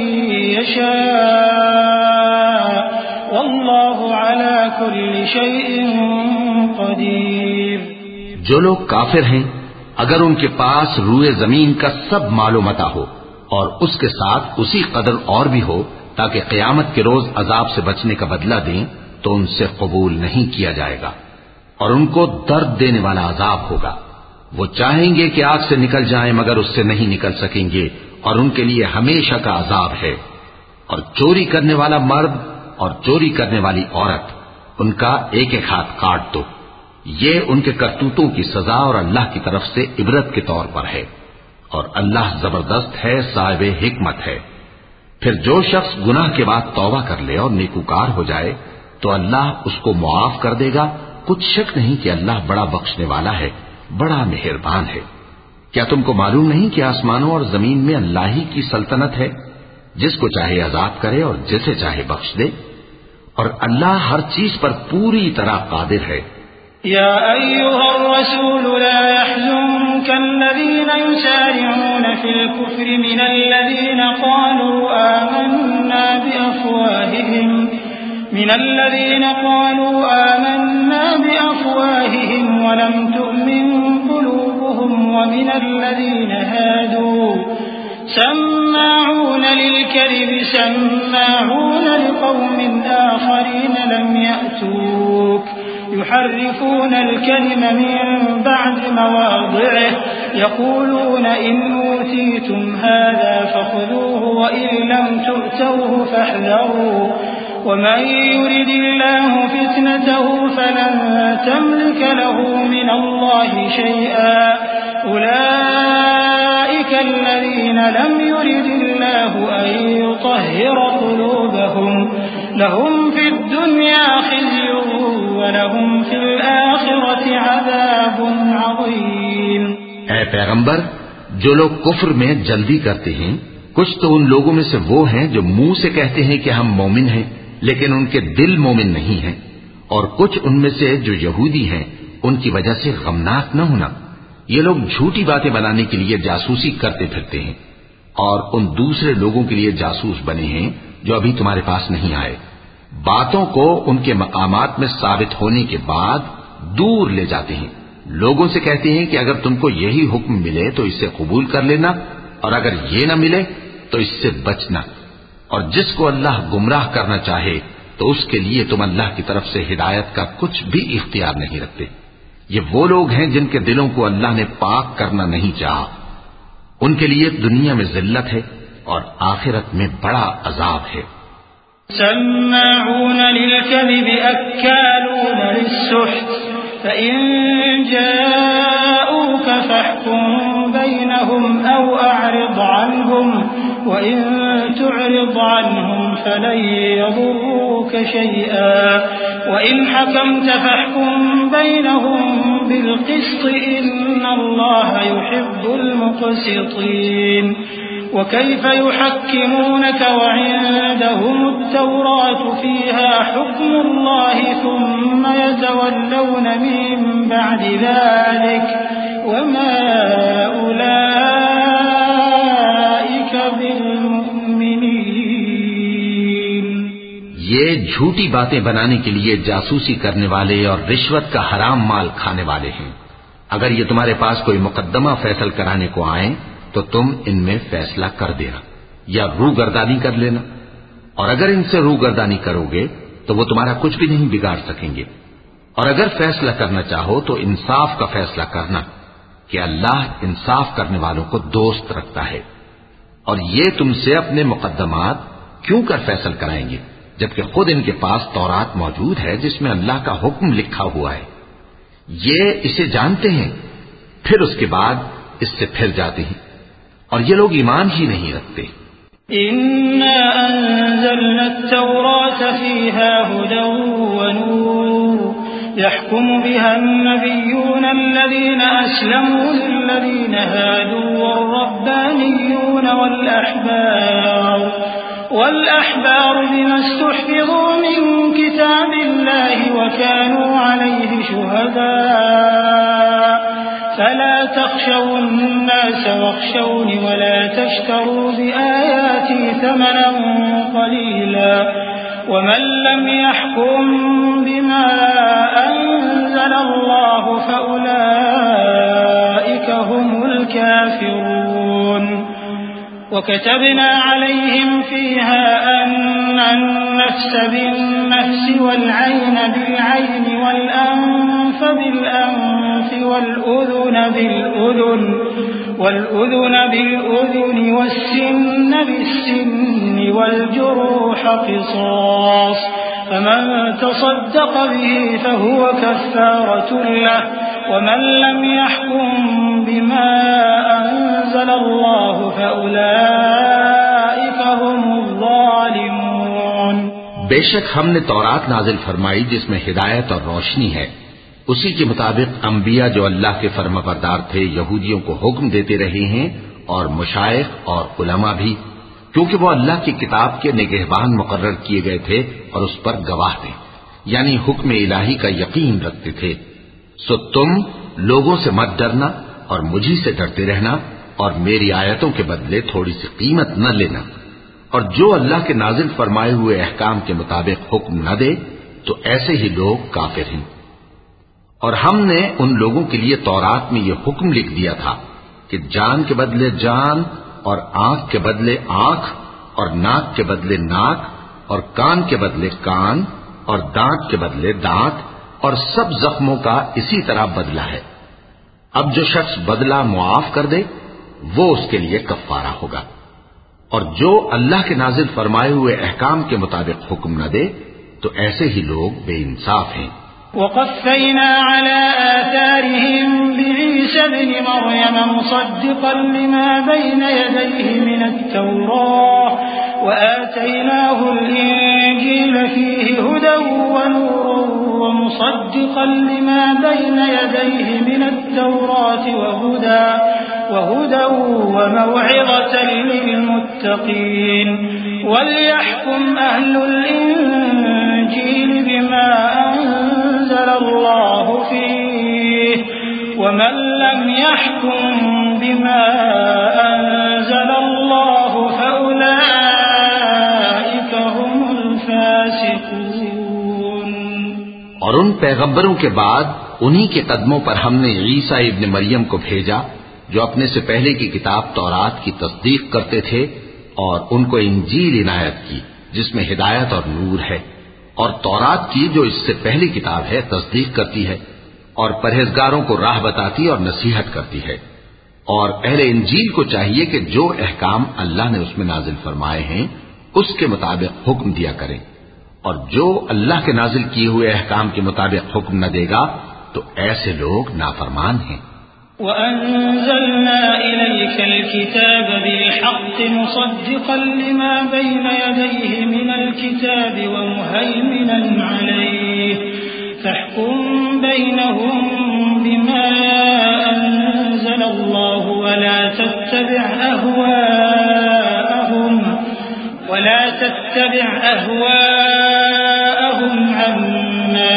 يشاء والله على كل شيء قدير۔ جو لوگ کافر ہیں اگر ان کے پاس روئے زمین کا سب مال و متاع ہو اور اس کے ساتھ اسی قدر اور بھی ہو تاکہ قیامت کے روز عذاب سے بچنے کا بدلہ دیں تو ان سے قبول نہیں کیا جائے گا اور ان کو درد دینے والا عذاب ہوگا۔ وہ چاہیں گے کہ آگ سے نکل جائیں مگر اس سے نہیں نکل سکیں گے اور ان کے لیے ہمیشہ کا عذاب ہے۔ اور چوری کرنے والا مرد اور چوری کرنے والی عورت ان کا ایک ایک ہاتھ کاٹ دو، یہ ان کے کرتوتوں کی سزا اور اللہ کی طرف سے عبرت کے طور پر ہے، اور اللہ زبردست ہے، صاحب حکمت ہے۔ پھر جو شخص گناہ کے بعد توبہ کر لے اور نیکوکار ہو جائے تو اللہ اس کو معاف کر دے گا، کچھ شک نہیں کہ اللہ بڑا بخشنے والا ہے، بڑا مہربان ہے۔ کیا تم کو معلوم نہیں کہ آسمانوں اور زمین میں اللہ ہی کی سلطنت ہے، جس کو چاہے عذاب کرے اور جسے چاہے بخش دے، اور اللہ ہر چیز پر پوری طرح قادر ہے۔ يا أيها الرسول لا يحزنك الذين يسارعون في الكفر من الذين قالوا آمنا بأفواههم من الذين قالوا آمنا بأفواههم ولم تؤمن قلوبهم ومن الذين هادوا سماعون للكذب سماعون لقوم آخرين لم يأتوك يحرفون الكلم من بعد مواضعه يقولون إن أوتيتم هذا فخذوه وإن لم تؤتوه فاحذروا ومن يرد الله فتنته فلن تملك له من الله شيئا أولئك الذين لم يرد الله أن يطهر قلوبهم لهم في الدنيا خزي ولهم في الآخرة عذاب عظيم۔ اے پیغمبر، جو لوگ کفر میں جلدی کرتے ہیں کچھ تو ان لوگوں میں سے وہ ہیں جو منہ سے کہتے ہیں کہ ہم مومن ہیں لیکن ان کے دل مومن نہیں ہیں، اور کچھ ان میں سے جو یہودی ہیں ان کی وجہ سے غمناک نہ ہونا۔ یہ لوگ جھوٹی باتیں بنانے کے لیے جاسوسی کرتے پھرتے ہیں اور ان دوسرے لوگوں کے لیے جاسوس بنے ہیں جو ابھی تمہارے پاس نہیں آئے. باتوں کو ان کے مقامات میں ثابت ہونے کے بعد دور لے جاتے ہیں. لوگوں سے کہتے ہیں کہ اگر تم کو یہی حکم ملے تو اسے قبول کر لینا، اور اگر یہ نہ ملے تو اس سے بچنا. اور جس کو اللہ گمراہ کرنا چاہے تو اس کے لیے تم اللہ کی طرف سے ہدایت کا کچھ بھی اختیار نہیں رکھتے. یہ وہ لوگ ہیں جن کے دلوں کو اللہ نے پاک کرنا نہیں چاہا. ان کے لیے دنیا میں ذلت ہے اور آخرت میں بڑا عذاب ہے. سماعون للكذب أكالون للسحت فإن جاءوك فاحكم بينهم أو أعرض عنهم وإن تعرض عنهم فلن يضروك شيئا وإن حكمت فاحكم بينهم بالقسط إن الله يحب المقسطين. وكيف يحكمونك وعندهم التوراة فيها حكم الله ثم يتولون من بعد ذلك وما أولئك بالمؤمنين. یہ جھوٹی باتیں بنانے کے لیے جاسوسی کرنے والے اور رشوت کا حرام مال کھانے والے ہیں. اگر یہ تمہارے پاس کوئی مقدمہ فیصل کرانے کو آئیں تو تم ان میں فیصلہ کر دینا یا روگردانی کر لینا. اور اگر ان سے روگردانی کرو گے تو وہ تمہارا کچھ بھی نہیں بگاڑ سکیں گے. اور اگر فیصلہ کرنا چاہو تو انصاف کا فیصلہ کرنا کہ اللہ انصاف کرنے والوں کو دوست رکھتا ہے. اور یہ تم سے اپنے مقدمات کیوں کر فیصل کرائیں گے جبکہ خود ان کے پاس تورات موجود ہے جس میں اللہ کا حکم لکھا ہوا ہے. یہ اسے جانتے ہیں پھر اس کے بعد اس سے پھر جاتے ہیں اور یہ لوگ ایمان ہی نہیں رکھتے. إنا أنزلنا التوراة فيها هدى ونور يحكم بها النبيون الذين أسلموا للذين هادوا والربانيون والأحبار والأحبار بما استحفظوا من كتاب الله وكانوا عليه شهداء فلا تخشوا الناس واخشوني ولا تشتروا بآياتي ثمنا قليلا ومن لم يحكم بما أنزل الله فأولئك هم الكافرون. وكتبنا عليهم فيها أن النفس بالنفس والعين بالعين والأنف بالأنف والأذن بالأذن والأذن بالأذن والسن بالسن والجروح قصاص فمن تصدق به فهو كفارة له ومن لم يحكم بما أنزل الله فأولئك هم الظالمون. بے شک ہم نے تورات نازل فرمائی جس میں ہدایت اور روشنی ہے. اسی کے مطابق انبیاء جو اللہ کے فرما بردار تھے یہودیوں کو حکم دیتے رہے ہیں اور مشائخ اور علماء بھی، کیونکہ وہ اللہ کی کتاب کے نگہبان مقرر کیے گئے تھے اور اس پر گواہ تھے، یعنی حکم الہی کا یقین رکھتے تھے. سو تم لوگوں سے مت ڈرنا اور مجھی سے ڈرتے رہنا اور میری آیتوں کے بدلے تھوڑی سی قیمت نہ لینا. اور جو اللہ کے نازل فرمائے ہوئے احکام کے مطابق حکم نہ دے تو ایسے ہی لوگ کافر ہیں. اور ہم نے ان لوگوں کے لیے تورات میں یہ حکم لکھ دیا تھا کہ جان کے بدلے جان اور آنکھ کے بدلے آنکھ اور ناک کے بدلے ناک اور کان کے بدلے کان اور دانت کے بدلے دانت اور سب زخموں کا اسی طرح بدلہ ہے. اب جو شخص بدلہ معاف کر دے وہ اس کے لیے کفارہ ہوگا. اور جو اللہ کے نازل فرمائے ہوئے احکام کے مطابق حکم نہ دے تو ایسے ہی لوگ بے انصاف ہیں. وقفينا على آثارهم بعيسى ابن مريم مصدقا لما بين يديه من التوراة وآتيناه الإنجيل فيه هدى ونور ومصدقا لما بين يديه من التوراة وهدى وهدى وموعظة للمتقين. وليحكم أهل الإنجيل بما أنزل الله فيه ومن لم يحكم بما أنزل الله اور ان پیغمبروں کے بعد انہی کے قدموں پر ہم نے عیسیٰ ابن مریم کو بھیجا جو اپنے سے پہلے کی کتاب تورات کی تصدیق کرتے تھے، اور ان کو انجیل عنایت کی جس میں ہدایت اور نور ہے، اور تورات کی جو اس سے پہلی کتاب ہے تصدیق کرتی ہے اور پرہیزگاروں کو راہ بتاتی اور نصیحت کرتی ہے۔ اور اہل انجیل کو چاہیے کہ جو احکام اللہ نے اس میں نازل فرمائے ہیں اس کے مطابق حکم دیا کریں، اور جو اللہ کے نازل کیے ہوئے احکام کے مطابق حکم نہ دے گا تو ایسے لوگ نافرمان ہیں۔ وَأَنزَلْنَا إِلَيْكَ الْكِتَابَ بِالْحَقِّ مُصَدِّقًا لِمَا بَيْنَ يَدَيْهِ مِنَ الْكِتَابِ وَمُهَيْمِنًا عَلَيْهِ فَاحْكُم بَيْنَهُم بِمَا أَنزَلَ اللَّهُ وَلَا تَتَّبِعْ أَهْوَاءَهُمْ وَلَا تَتَّبِعْ أَهْوَاءَهُمْ عَمَّا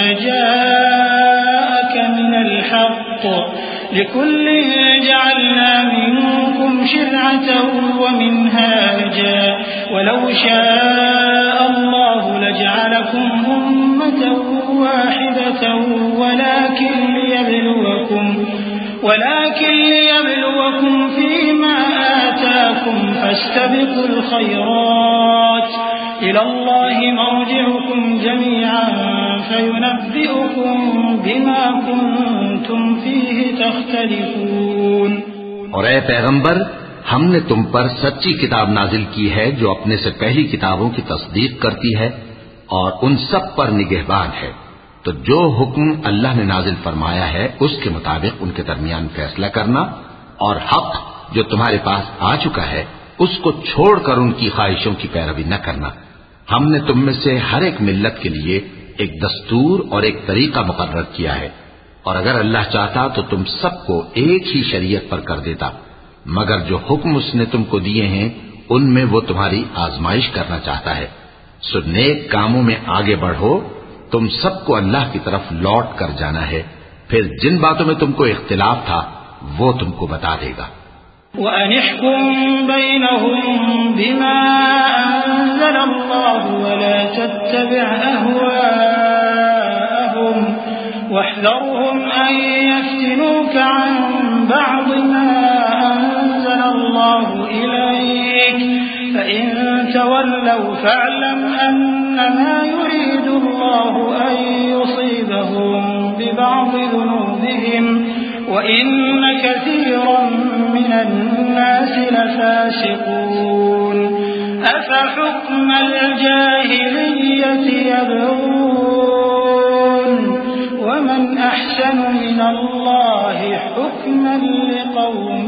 جَاءَكَ مِنَ الْحَقِّ لِكُلٍّ جَعَلْنَا مِنكُمْ شِرْعَةً وَمِنْهَاجًا وَلَوْ شَاءَ اللَّهُ لَجَعَلَكُمْ أُمَّةً وَاحِدَةً وَلَكِنْ لِيَبْلُوَكُمْ وَلَكِنْ لِيَبْلُوَكُمْ فِيمَا آتَاكُمْ فَاسْتَبِقُوا الْخَيْرَاتِ إِلَى اللَّهِ مَرْجِعُكُمْ جَمِيعًا فَيُنَبِّئُكُم بِمَا كُنتُمْ فِيهِ تَخْتَلِفُونَ۔ اور اے پیغمبر، ہم نے تم پر سچی کتاب نازل کی ہے جو اپنے سے پہلی کتابوں کی تصدیق کرتی ہے اور ان سب پر نگہبان ہے، تو جو حکم اللہ نے نازل فرمایا ہے اس کے مطابق ان کے درمیان فیصلہ کرنا، اور حق جو تمہارے پاس آ چکا ہے اس کو چھوڑ کر ان کی خواہشوں کی پیروی نہ کرنا۔ ہم نے تم میں سے ہر ایک ملت کے لیے ایک دستور اور ایک طریقہ مقرر کیا ہے، اور اگر اللہ چاہتا تو تم سب کو ایک ہی شریعت پر کر دیتا، مگر جو حکم اس نے تم کو دیے ہیں ان میں وہ تمہاری آزمائش کرنا چاہتا ہے۔ سو نیک کاموں میں آگے بڑھو، تم سب کو اللہ کی طرف لوٹ کر جانا ہے، پھر جن باتوں میں تم کو اختلاف تھا وہ تم کو بتا دے گا۔ وَأَنِ احْكُم بَيْنَهُم بِمَا أَنزَلَ اللَّهُ وَلَا تَتَّبِعْ أَهْوَاءَهُمْ وَاحْذَرْهُمْ أَن يَفْتِنُوكَ عَن بَعْضِ مَا أَنزَلَ اللَّهُ إِلَيْكَ فَإِن تَوَلَّوْا فَاعْلَمْ أَنَّمَا يُرِيدُ اللَّهُ أَن يُصِيبَهُم بِبَعْضِ ذُنُوبِهِمْ وَإِنَّ كَثِيرًا مِنَ النَّاسِ لَفَاسِقُونَ أَفَحُكْمَ الْجَاهِلِيَّةِ يَبْغُونَ وَمَنْ أَحْسَنُ مِنَ اللَّهِ حُكْمًا لِقَوْمٍ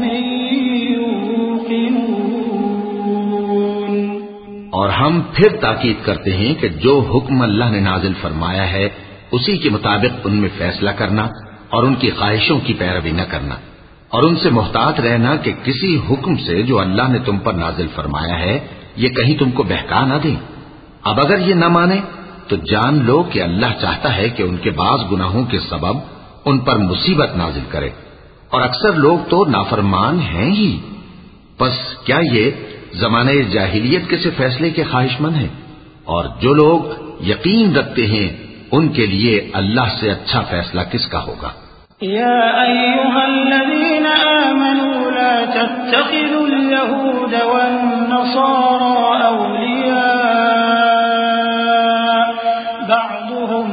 يُوقِنُونَ۔ اور ہم پھر تاکید کرتے ہیں کہ جو حکم اللہ نے نازل فرمایا ہے اسی کے مطابق ان میں فیصلہ کرنا اور ان کی خواہشوں کی پیروی نہ کرنا، اور ان سے محتاط رہنا کہ کسی حکم سے جو اللہ نے تم پر نازل فرمایا ہے یہ کہیں تم کو بہکا نہ دیں۔ اب اگر یہ نہ مانے تو جان لو کہ اللہ چاہتا ہے کہ ان کے بعض گناہوں کے سبب ان پر مصیبت نازل کرے، اور اکثر لوگ تو نافرمان ہیں ہی۔ پس کیا یہ زمانہ جاہلیت کے سے فیصلے کے خواہش مند ہیں؟ اور جو لوگ یقین رکھتے ہیں ان کے لیے اللہ سے اچھا فیصلہ کس کا ہوگا؟ يا أيها الذين آمنوا لا تتخذوا اليهود والنصارى أولياء بعضهم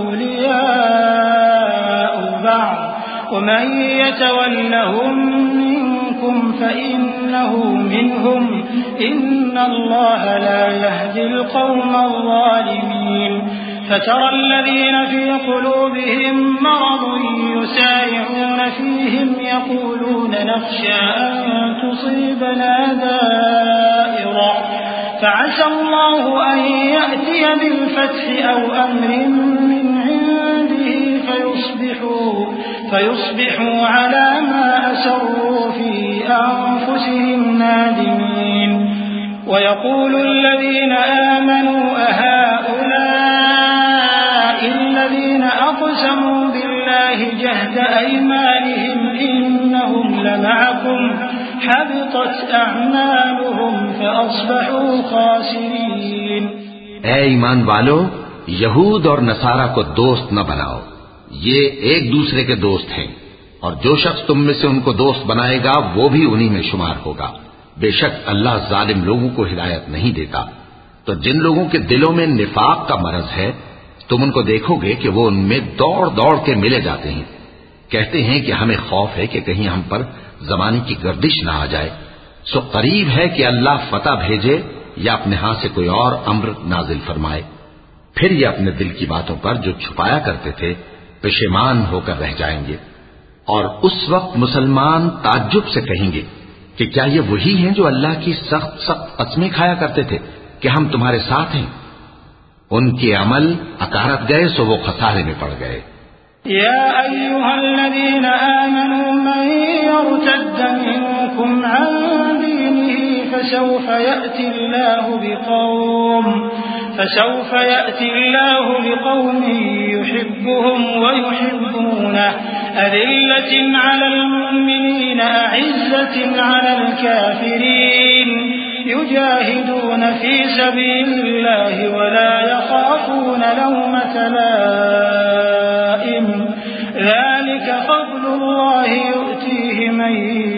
أولياء بعض ومن يتولهم منكم فإنه منهم إن الله لا يهدي القوم الظالمين فترى الذين في قلوبهم مرض يسارعون فيهم يقولون نخشى أن تصيبنا دائرة فعسى الله أن يأتي بالفتح أو أمر من عنده فيصبحوا, فيصبحوا على ما أسروا في أنفسهم نادمين ويقول الذين آمنوا أهؤلاء الذين أقسموا بالله جهد أيمانهم إنهم لمعكم حبطت أعمالهم فأصبحوا خاسرين۔ اے ایمان والو، یہود اور نصارہ کو دوست نہ بناؤ، یہ ایک دوسرے کے دوست ہیں، اور جو شخص تم میں سے ان کو دوست بنائے گا وہ بھی انہی میں شمار ہوگا۔ بے شک اللہ ظالم لوگوں کو ہدایت نہیں دیتا۔ تو جن لوگوں کے دلوں میں نفاق کا مرض ہے تم ان کو دیکھو گے کہ وہ ان میں دوڑ دوڑ کے ملے جاتے ہیں، کہتے ہیں کہ ہمیں خوف ہے کہ کہیں ہم پر زمانے کی گردش نہ آ جائے، سو قریب ہے کہ اللہ فتح بھیجے یا اپنے ہاں سے کوئی اور امر نازل فرمائے، پھر یہ اپنے دل کی باتوں پر جو چھپایا کرتے تھے پشیمان ہو کر رہ جائیں گے۔ اور اس وقت مسلمان تعجب سے کہیں گے کہ کیا یہ وہی ہیں جو اللہ کی سخت سخت قسمیں کھایا کرتے تھے کہ ہم تمہارے ساتھ ہیں؟ ان کے عمل اکارت گئے سو وہ خسارے میں پڑ گئے۔ يا أيها الذين آمنوا من يرتد منكم عن دينه فسوف يأتي الله بقوم فسوف يأتي الله بقوم يحبهم ويحبونه أذلة على المؤمنين أعزة على الكافرين يجاهدون في سبيل الله ولا يخافون لومة لائم ذلك فضل الله يؤتيه من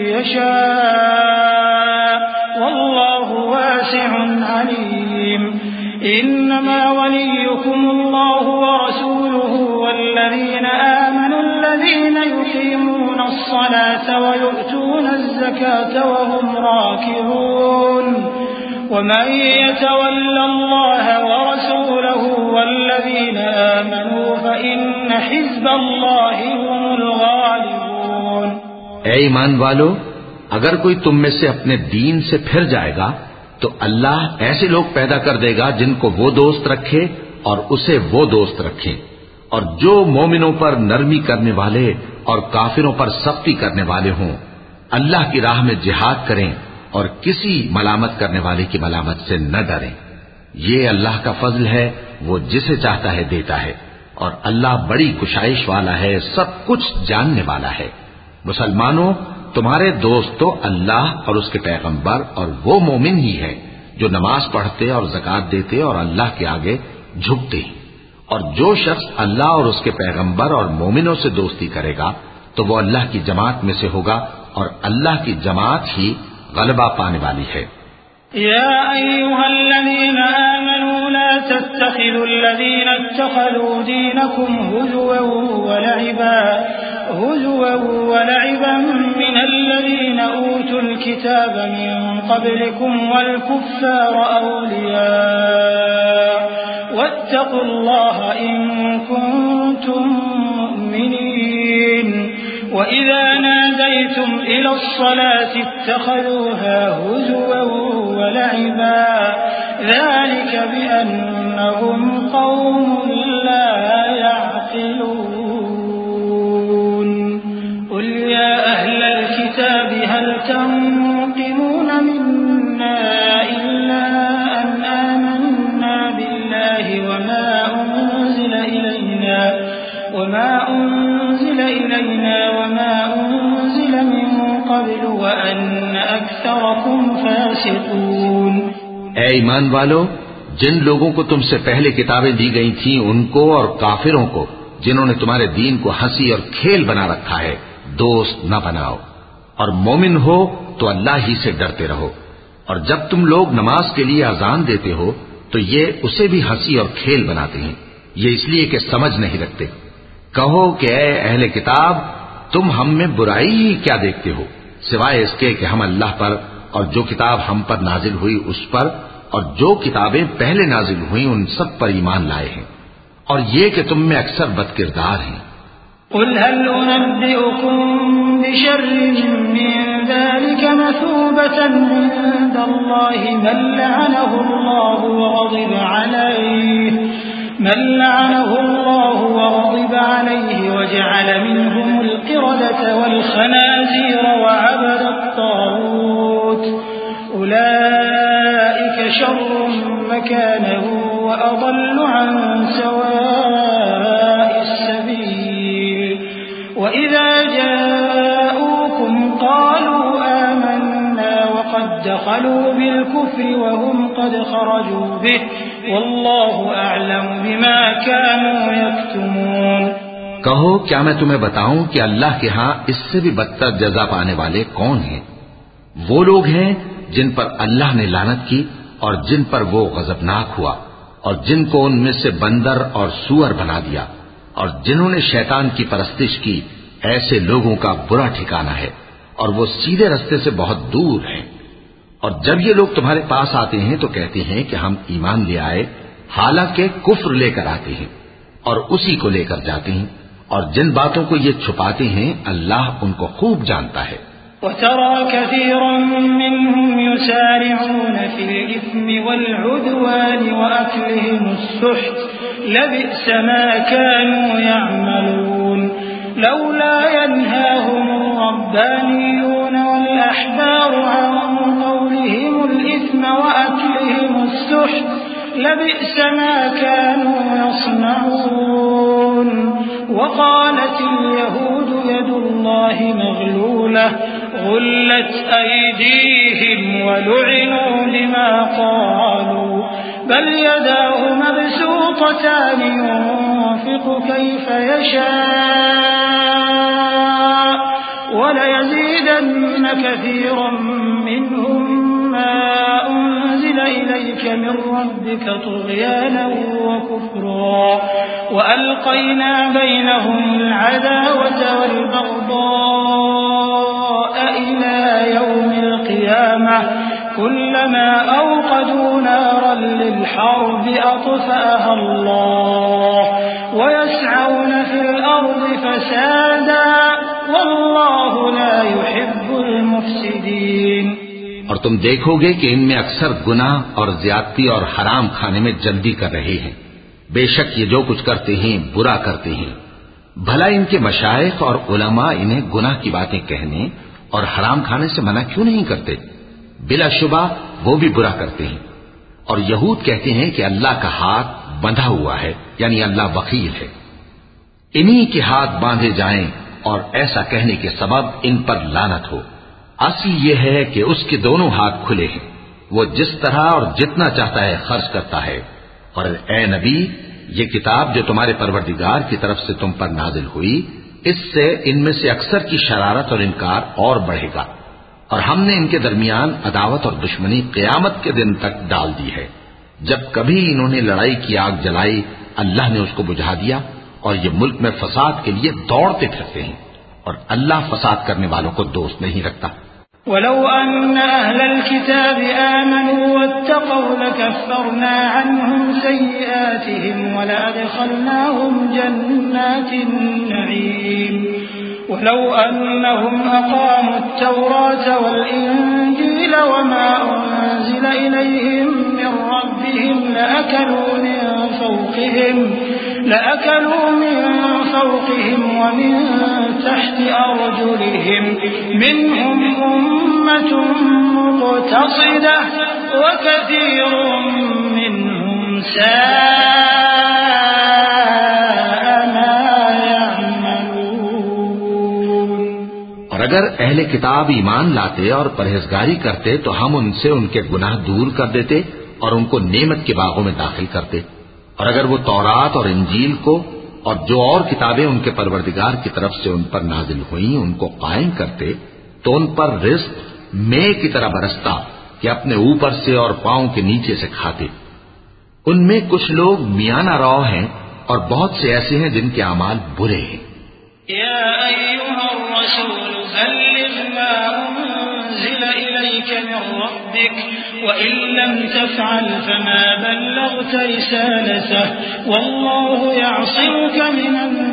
يشاء والله واسع عليم إنما وليكم الله ورسوله والذين آمنوا الذين يقيمون الصلاة ويؤتون الزكاة وهم راكعون ومن يتول الله ورسوله والذين آمنوا فإن حزب الله هم الغالبون۔ اے ایمان والو، اگر کوئی تم میں سے اپنے دین سے پھر جائے گا تو اللہ ایسے لوگ پیدا کر دے گا جن کو وہ دوست رکھے اور اسے وہ دوست رکھے، اور جو مومنوں پر نرمی کرنے والے اور کافروں پر سختی کرنے والے ہوں، اللہ کی راہ میں جہاد کریں اور کسی ملامت کرنے والے کی ملامت سے نہ ڈریں۔ یہ اللہ کا فضل ہے، وہ جسے چاہتا ہے دیتا ہے، اور اللہ بڑی کشائش والا ہے، سب کچھ جاننے والا ہے۔ مسلمانوں، تمہارے دوست تو اللہ اور اس کے پیغمبر اور وہ مومن ہی ہیں جو نماز پڑھتے اور زکات دیتے اور اللہ کے آگے جھکتے ہیں، اور جو شخص اللہ اور اس کے پیغمبر اور مومنوں سے دوستی کرے گا تو وہ اللہ کی جماعت میں سے ہوگا، اور اللہ کی جماعت ہی غلبہ پانے والی ہے۔ يا أيها الذين آمنوا لا تتخذوا الذين اتخذوا دينكم هزوا ولعبا هزوا ولعبا من الذين أوتوا الكتاب من قبلكم والكفار أولياء واتقوا الله إن كنتم مؤمنين وإذا ناديتم إلى الصلاة اتخذوها هزوا ولعبا ذلك بأنهم قوم لا يعقلون قل يا أهل الكتاب هل تنقمون منا إلا أن آمنا بالله وما أنزل إلينا وما أنزل إلينا وما أنزل من قبل وأن أكثركم فاسقون۔ اے ایمان والو، جن لوگوں کو تم سے پہلے کتابیں دی گئی تھیں ان کو اور کافروں کو جنہوں نے تمہارے دین کو ہنسی اور کھیل بنا رکھا ہے دوست نہ بناؤ، اور مومن ہو تو اللہ ہی سے ڈرتے رہو، اور جب تم لوگ نماز کے لیے اذان دیتے ہو تو یہ اسے بھی ہنسی اور کھیل بناتے ہیں، یہ اس لیے کہ سمجھ نہیں رکھتے۔ کہو کہ اے اہل کتاب، تم ہم میں برائی ہی کیا دیکھتے ہو، سوائے اس کے کہ ہم اللہ پر اور جو کتاب ہم پر نازل ہوئی اس پر اور جو کتابیں پہلے نازل ہوئیں ان سب پر ایمان لائے ہیں، اور یہ کہ تم میں اکثر بد کردار ہیں۔ قل هل أنبئكم بشر من ذلك مثوبة عند الله من لعنه الله وغضب عليه من لعنه الله وغضب عليه وجعل منهم القردة والخنازير وعبد الطاغوت أولئك شر مكانا وأضل عن سواء السبيل وإذا جاءوكم قالوا آمنا وقد دخلوا بالكفر وهم قد خرجوا به والله أعلم بما كانوا يكتمون کہو کیا میں تمہیں بتاؤں کہ اللہ کے ہاں اس سے بھی بدتر جزا پانے والے کون ہیں؟ وہ لوگ ہیں جن پر اللہ نے لعنت کی اور جن پر وہ غضبناک ہوا، اور جن کو ان میں سے بندر اور سور بنا دیا، اور جنہوں نے شیطان کی پرستش کی، ایسے لوگوں کا برا ٹھکانہ ہے اور وہ سیدھے رستے سے بہت دور ہیں۔ اور جب یہ لوگ تمہارے پاس آتے ہیں تو کہتے ہیں کہ ہم ایمان لے آئے، حالانکہ کفر لے کر آتے ہیں اور اسی کو لے کر جاتے ہیں، اور جن باتوں کو یہ چھپاتے ہیں اللہ ان کو خوب جانتا ہے۔ وترى كثيرا منهم يسارعون في الإثم والعدوان وأكلهم السحت لبئس ما كانوا يعملون لولا ينهاهم الربانيون والأحبار عن قولهم الإثم وأكلهم السحت لبئس ما كانوا يصنعون وقالت اليهود يد الله مغلولة غلت أيديهم ولعنوا بما قالوا بل يداه مبسوطتان ينفق كيف يشاء وليزيدن كثيرا منهم ما أنزل إليك من ربك طغيانا وكفرا وألقينا بينهم العداوة والبغضاء إلى يوم القيامة كلما أوقدوا نارا للحرب أطفأها الله ويسعون في الأرض فسادا والله لا يحب المفسدين۔ اور تم دیکھو گے کہ ان میں اکثر گناہ اور زیادتی اور حرام کھانے میں جلدی کر رہے ہیں، بے شک یہ جو کچھ کرتے ہیں برا کرتے ہیں۔ بھلا ان کے مشائخ اور علماء انہیں گناہ کی باتیں کہنے اور حرام کھانے سے منع کیوں نہیں کرتے؟ بلا شبہ وہ بھی برا کرتے ہیں۔ اور یہود کہتے ہیں کہ اللہ کا ہاتھ بندھا ہوا ہے، یعنی اللہ وکیل ہے، انہی کے ہاتھ باندھے جائیں اور ایسا کہنے کے سبب ان پر لعنت ہو۔ اصل یہ ہے کہ اس کے دونوں ہاتھ کھلے ہیں، وہ جس طرح اور جتنا چاہتا ہے خرچ کرتا ہے۔ اور اے نبی، یہ کتاب جو تمہارے پروردگار کی طرف سے تم پر نازل ہوئی، اس سے ان میں سے اکثر کی شرارت اور انکار اور بڑھے گا، اور ہم نے ان کے درمیان عداوت اور دشمنی قیامت کے دن تک ڈال دی ہے۔ جب کبھی انہوں نے لڑائی کی آگ جلائی، اللہ نے اس کو بجھا دیا، اور یہ ملک میں فساد کے لیے دوڑتے پھرتے ہیں، اور اللہ فساد کرنے والوں کو دوست نہیں رکھتا۔ ولو أن أهل الكتاب آمنوا واتقوا لكفرنا عنهم سيئاتهم ولأدخلناهم جنات النعيم ولو أنهم أقاموا التوراة والإنجيل وما أنزل إليهم من ربهم لأكلوا من فوقهم لأكلوا من فوقهم ومن تحت أرجلهم منهم أمة مقتصدة وكثير منهم ساء ما يعملون۔ اور اگر اہل کتاب ایمان لاتے اور پرہیزگاری کرتے تو ہم ان سے ان کے گناہ دور کر دیتے اور ان کو نعمت کے باغوں میں داخل کرتے۔ اور اگر وہ تورات اور انجیل کو اور جو اور کتابیں ان کے پروردگار کی طرف سے ان پر نازل ہوئیں ان کو قائم کرتے تو ان پر رزق مے کی طرح برستا کہ اپنے اوپر سے اور پاؤں کے نیچے سے کھاتے۔ ان میں کچھ لوگ میانہ رو ہیں اور بہت سے ایسے ہیں جن کے اعمال برے ہیں۔ یا ایھا الرسول بلغ ما انزل الیک من ربک وإن لم تفعل فما بلغت رسالته والله يعصمك من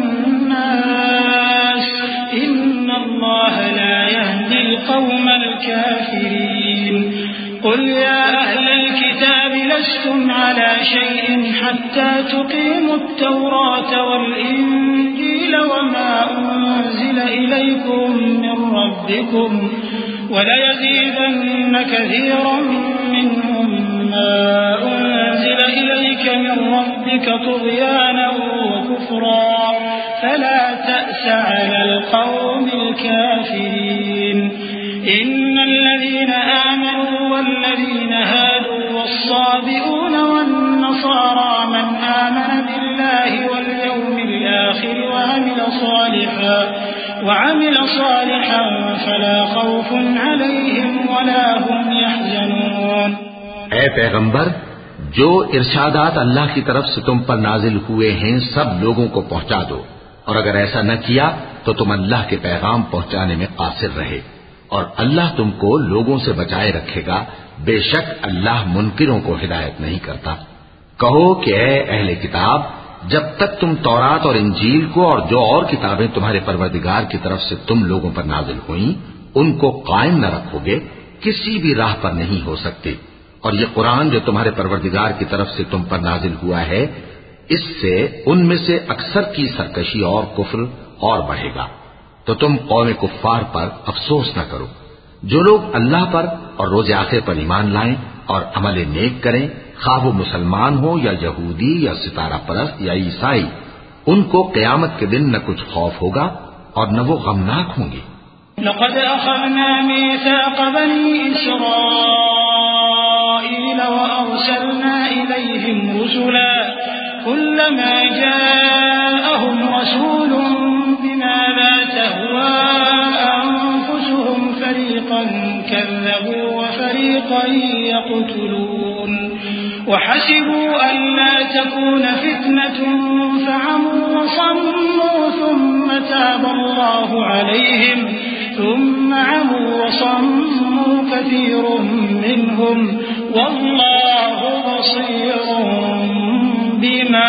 الناس إن الله لا يهدي القوم الكافرين قل يا أهل الكتاب لستم على شيء حتى تقيموا التوراة والإنجيل وما أنزل إليكم من ربكم وليزيدن كثيرا منهم ما أنزل إليك من ربك طغيانا وكفرا فلا تأس على القوم الكافرين إن الذين آمنوا والذين هادوا والصابئون والنصارى من آمن صالحا وعمل صالحا فلا خوف عليهم ولا هم يحزنون۔ اے پیغمبر، جو ارشادات اللہ کی طرف سے تم پر نازل ہوئے ہیں سب لوگوں کو پہنچا دو، اور اگر ایسا نہ کیا تو تم اللہ کے پیغام پہنچانے میں قاصر رہے، اور اللہ تم کو لوگوں سے بچائے رکھے گا، بے شک اللہ منکروں کو ہدایت نہیں کرتا۔ کہو کہ اے اہل کتاب، جب تک تم تورات اور انجیل کو اور جو اور کتابیں تمہارے پروردگار کی طرف سے تم لوگوں پر نازل ہوئیں ان کو قائم نہ رکھو گے، کسی بھی راہ پر نہیں ہو سکتے، اور یہ قرآن جو تمہارے پروردگار کی طرف سے تم پر نازل ہوا ہے، اس سے ان میں سے اکثر کی سرکشی اور کفر اور بڑھے گا، تو تم قوم کفار پر افسوس نہ کرو۔ جو لوگ اللہ پر اور روز آخر پر ایمان لائیں اور عمل نیک کریں، خواہ وہ مسلمان ہو یا یہودی یا ستارہ پرست یا عیسائی، ان کو قیامت کے دن نہ کچھ خوف ہوگا اور نہ وہ غمناک ہوں گے۔ لقد أخذنا ميثاق بني إسرائيل وأرسلنا إليهم رسلا كلما جاءهم رسول بما لا تهوى أنفسهم فريقا كذبوا وفريقا يقتلون وحسبوا ألا تكون فتنة فعموا وصموا ثم تاب الله عليهم ثم عموا وصموا كثير منهم والله بصير بما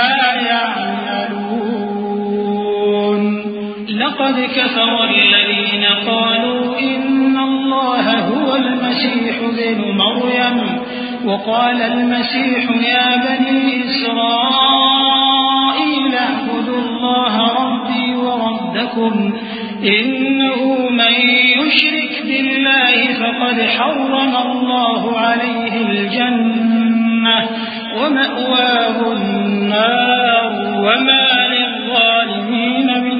يعملون۔ لقد كفر الذين قالوا إن الله هو المسيح ابن مريم وقال المسيح يا بني إسرائيل اعبدوا الله ربي وربكم إنه من يشرك بالله فقد حرم الله عليه الجنة ومأواه النار وما للظالمين من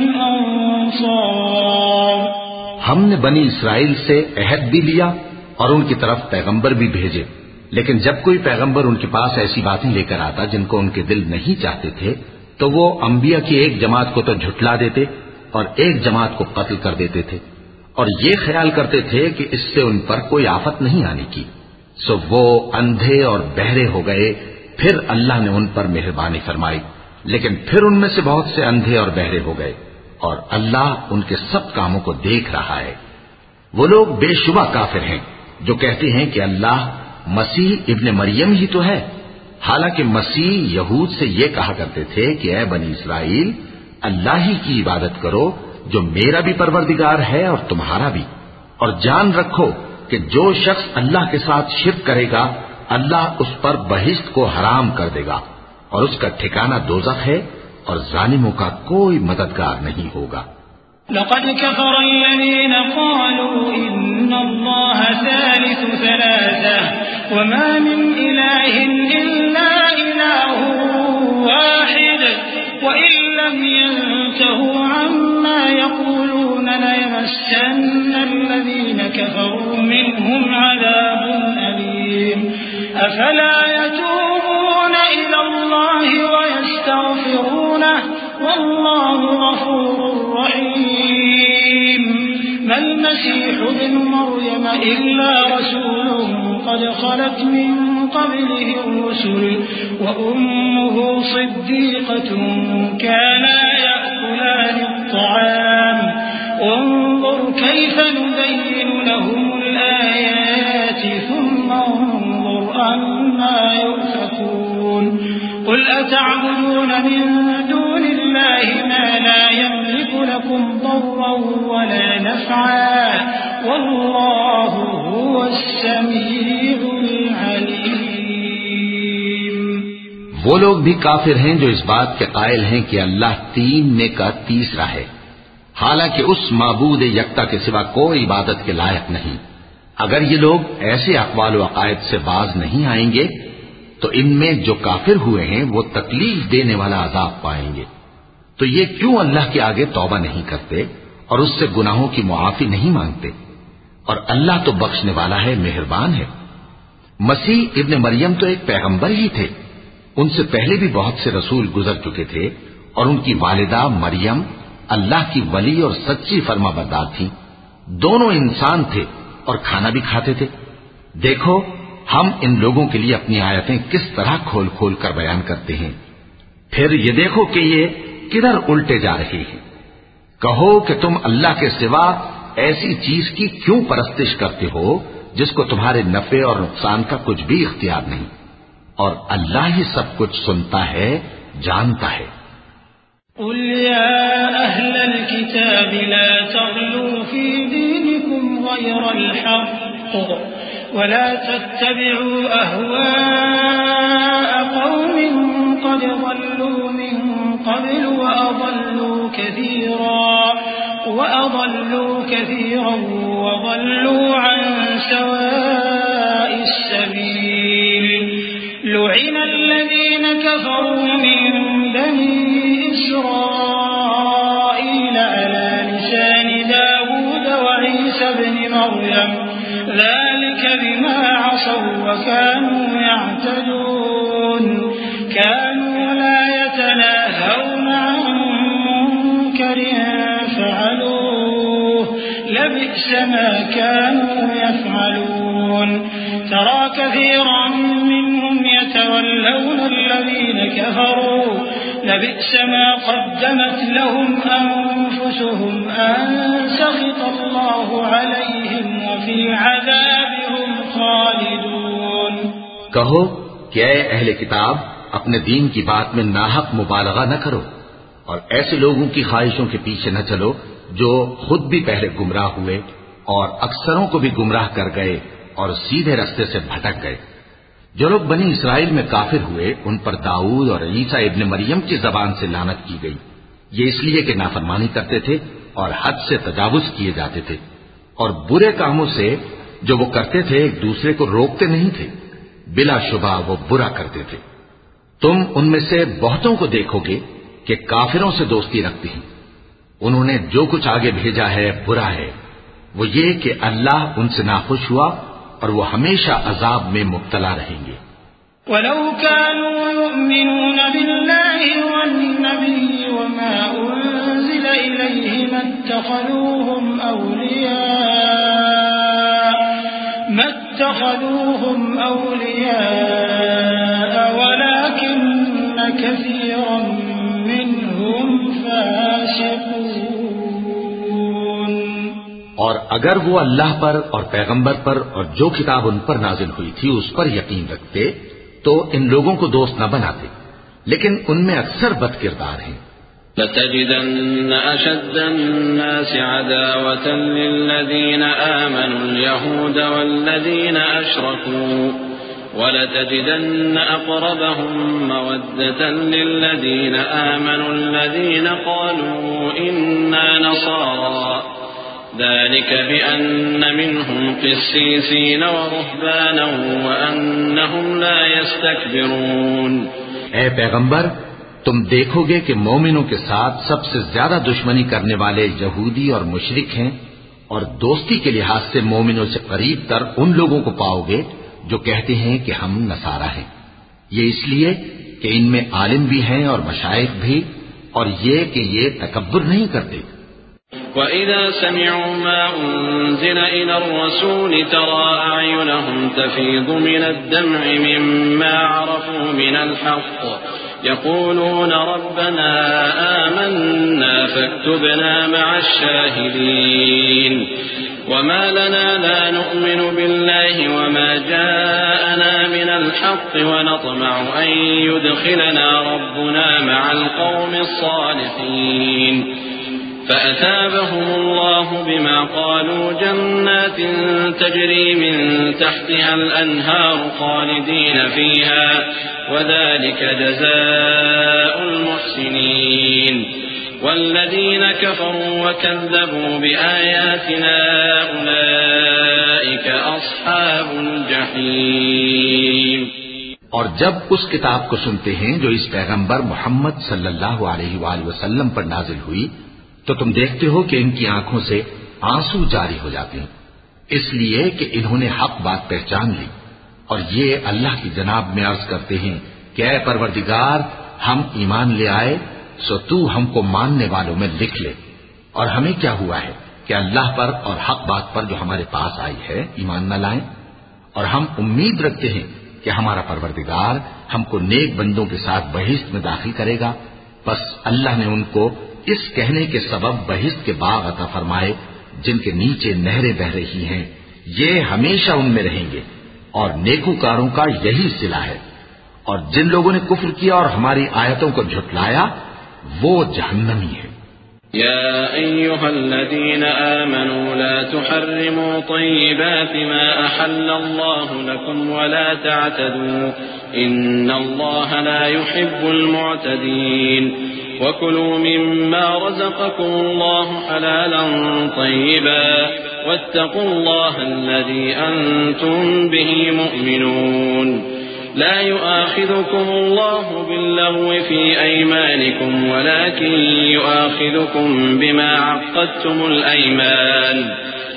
أنصار۔ ہم نے بنی اسرائیل سے عہد بھی لیا اور ان کی طرف پیغمبر بھی بھیجے، لیکن جب کوئی پیغمبر ان کے پاس ایسی باتیں لے کر آتا جن کو ان کے دل نہیں چاہتے تھے تو وہ انبیاء کی ایک جماعت کو تو جھٹلا دیتے اور ایک جماعت کو قتل کر دیتے تھے، اور یہ خیال کرتے تھے کہ اس سے ان پر کوئی آفت نہیں آنے کی، سو وہ اندھے اور بہرے ہو گئے۔ پھر اللہ نے ان پر مہربانی فرمائی، لیکن پھر ان میں سے بہت سے اندھے اور بہرے ہو گئے، اور اللہ ان کے سب کاموں کو دیکھ رہا ہے۔ وہ لوگ بے شبہ کافر ہیں جو کہتے ہیں کہ اللہ مسیح ابن مریم ہی تو ہے، حالانکہ مسیح یہود سے یہ کہا کرتے تھے کہ اے بنی اسرائیل، اللہ ہی کی عبادت کرو جو میرا بھی پروردگار ہے اور تمہارا بھی، اور جان رکھو کہ جو شخص اللہ کے ساتھ شرک کرے گا اللہ اس پر بہشت کو حرام کر دے گا، اور اس کا ٹھکانہ دوزخ ہے، اور ظالموں کا کوئی مددگار نہیں ہوگا۔ لقد كفر الذين قالوا إن الله ثالث ثلاثة وما من إله إلا إله واحد وإن لم ينتهوا عما يقولون ليمسن الذين كفروا منهم عذاب أليم أفلا يتوبون إلى الله ويستغفرونه والله غفور رحيم۔ ما المسيح ابن مريم إلا رسول قد خلت من قبله الرسل وأمه صديقة كانا يأكلان الطعام انظر كيف نبين لهم الآيات ثم انظر أنا يؤفكون۔ قل أتعبدون من دون الله ما لا يملك لكم ضرا ولا نفعا والله هو السميع العليم۔ وہ لوگ بھی کافر ہیں جو اس بات کے قائل ہیں کہ اللہ تین میں کا تیسرا ہے، حالانکہ اس معبود یکتا کے سوا کوئی عبادت کے لائق نہیں۔ اگر یہ لوگ ایسے اقوال و عقائد سے باز نہیں آئیں گے تو ان میں جو کافر ہوئے ہیں وہ تکلیف دینے والا عذاب پائیں گے، تو یہ کیوں اللہ کے آگے توبہ نہیں کرتے اور اس سے گناہوں کی معافی نہیں مانگتے؟ اور اللہ تو بخشنے والا ہے، مہربان ہے۔ مسیح ابن مریم تو ایک پیغمبر ہی تھے، ان سے پہلے بھی بہت سے رسول گزر چکے تھے، اور ان کی والدہ مریم اللہ کی ولی اور سچی فرما بردار تھیں. دونوں انسان تھے اور کھانا بھی کھاتے تھے. دیکھو ہم ان لوگوں کے لیے اپنی آیتیں کس طرح کھول کھول کر بیان کرتے ہیں. پھر یہ دیکھو کہ یہ کدھر الٹے جا رہے ہیں. کہو کہ تم اللہ کے سوا ایسی چیز کی کیوں پرستش کرتے ہو جس کو تمہارے نفع اور نقصان کا کچھ بھی اختیار نہیں، اور اللہ ہی سب کچھ سنتا ہے، جانتا ہے. قل يا أهل الكتاب لا تغلوا في دينكم غير الحق ولا تتبعوا أهواء قوم قد ضلوا من قبل وأضلوا كثيرا وأضلوا كثيرا وضلوا عن سواء السبيل. لعن الذين كفروا من بني إسرائيل على لسان داود وعيسى بن مريم ذلك بما عصوا وكانوا يعتدون. كانوا لا يتناهون عن منكر فعلوه لبئس ما كانوا يفعلون. ترى كثيرا منهم يتولون الذين كفروا لبئس ما قدمت لهم أنفسهم أن سخط الله عليهم وفي العذاب هم خالدون. کہو کہ اے اہل کتاب اپنے دین کی بات میں ناحق مبالغہ نہ کرو اور ایسے لوگوں کی خواہشوں کے پیچھے نہ چلو جو خود بھی پہلے گمراہ ہوئے اور اکثروں کو بھی گمراہ کر گئے اور سیدھے رستے سے بھٹک گئے. جو لوگ بنی اسرائیل میں کافر ہوئے ان پر داؤد اور عیسیٰ ابن مریم کی زبان سے لعنت کی گئی. یہ اس لیے کہ نافرمانی کرتے تھے اور حد سے تجاوز کیے جاتے تھے اور برے کاموں سے جو وہ کرتے تھے ایک دوسرے کو روکتے نہیں تھے. بلا شبہ وہ برا کرتے تھے. تم ان میں سے بہتوں کو دیکھو گے کہ کافروں سے دوستی رکھتے ہیں. انہوں نے جو کچھ آگے بھیجا ہے برا ہے. وہ یہ کہ اللہ ان سے ناخوش ہوا اور وہ ہمیشہ عذاب میں مبتلا رہیں گے. وَلَوْ كَانُوا يُؤْمِنُونَ بِاللَّهِ وَالنَّبِيِّ وَمَا أُنزِلَ إِلَيْهِ مَا اتَّخَذُوهُمْ أَوْلِيَاءَ مَا اتَّخَذُوهُمْ أَوْلِيَاءَ وَلَكِنَّ كَثِيرًا مِّنْهُمْ فَاسِقُونَ. اور اگر وہ اللہ پر اور پیغمبر پر اور جو کتاب ان پر نازل ہوئی تھی اس پر یقین رکھتے تو ان لوگوں کو دوست نہ بناتے، لیکن ان میں اکثر بد کردار ہیں. لَتَجِدَنَّ أَشَدَّ النَّاسِ عَدَاوَةً لِلَّذِينَ آمَنُوا الْيَهُودَ وَالَّذِينَ أَشْرَكُوا وَلَتَجِدَنَّ أَقْرَبَهُم مَّوَدَّةً لِلَّذِينَ آمَنُوا الَّذِينَ قَالُوا إِنَّا نَصَارَىٰ ذلك بأن منهم قسيسين ورهبانا وأنهم لا يستكبرون. اے پیغمبر تم دیکھو گے کہ مومنوں کے ساتھ سب سے زیادہ دشمنی کرنے والے یہودی اور مشرک ہیں، اور دوستی کے لحاظ سے مومنوں سے قریب تر ان لوگوں کو پاؤ گے جو کہتے ہیں کہ ہم نصارہ ہیں. یہ اس لیے کہ ان میں عالم بھی ہیں اور مشائخ بھی، اور یہ کہ یہ تکبر نہیں کرتے. وَإِذَا سَمِعُوا مَا أُنزِلَ إِلَى الرَّسُولِ تَرَىٰ أَعْيُنَهُمْ تَفِيضُ مِنَ الدَّمْعِ مِمَّا عَرَفُوا مِنَ الْحَقِّ يَقُولُونَ رَبَّنَا آمَنَّا فَاكْتُبْنَا مَعَ الشَّاهِدِينَ. وَمَا لَنَا لَا نُؤْمِنُ بِاللَّهِ وَمَا جَاءَنَا مِنَ الْحَقِّ وَنَطْمَعُ أَن يُدْخِلَنَا رَبُّنَا مَعَ الْقَوْمِ الصَّالِحِينَ. فأثابهم الله بما قالوا جنات تجري من تحتها الأنهار خالدين فيها وذلك جزاء المحسنين. والذين كفروا وكذبوا بآياتنا أولئك أصحاب الجحيم. اور جب اس کتاب کو سنتے ہیں جو اس پیغمبر محمد صلی اللہ علیہ وآلہ وسلم پر نازل ہوئی تو تم دیکھتے ہو کہ ان کی آنکھوں سے آنسو جاری ہو جاتے ہیں، اس لیے کہ انہوں نے حق بات پہچان لی، اور یہ اللہ کی جناب میں عرض کرتے ہیں کہ اے پروردگار ہم ایمان لے آئے سو تو ہم کو ماننے والوں میں لکھ لے۔ اور ہمیں کیا ہوا ہے کہ اللہ پر اور حق بات پر جو ہمارے پاس آئی ہے ایمان نہ لائیں، اور ہم امید رکھتے ہیں کہ ہمارا پروردگار ہم کو نیک بندوں کے ساتھ بہشت میں داخل کرے گا۔ بس اللہ نے ان کو اس کہنے کے سبب بہشت کے باغ عطا فرمائے جن کے نیچے نہریں بہ رہی ہیں، یہ ہمیشہ ان میں رہیں گے، اور نیکوکاروں کا یہی صلہ ہے۔ اور جن لوگوں نے کفر کیا اور ہماری آیتوں کو جھٹلایا وہ جہنمی ہے۔ يا أيها الذين آمنوا لا تحرموا طيبات ما أحل الله لكم ولا تعتدوا إن الله لا يحب المعتدين وكلوا مما رزقكم الله حلالا طيبا واتقوا الله الذي أنتم به مؤمنون لا يؤاخذكم الله باللغو في أيمانكم ولكن يؤاخذكم بما عقدتم الأيمان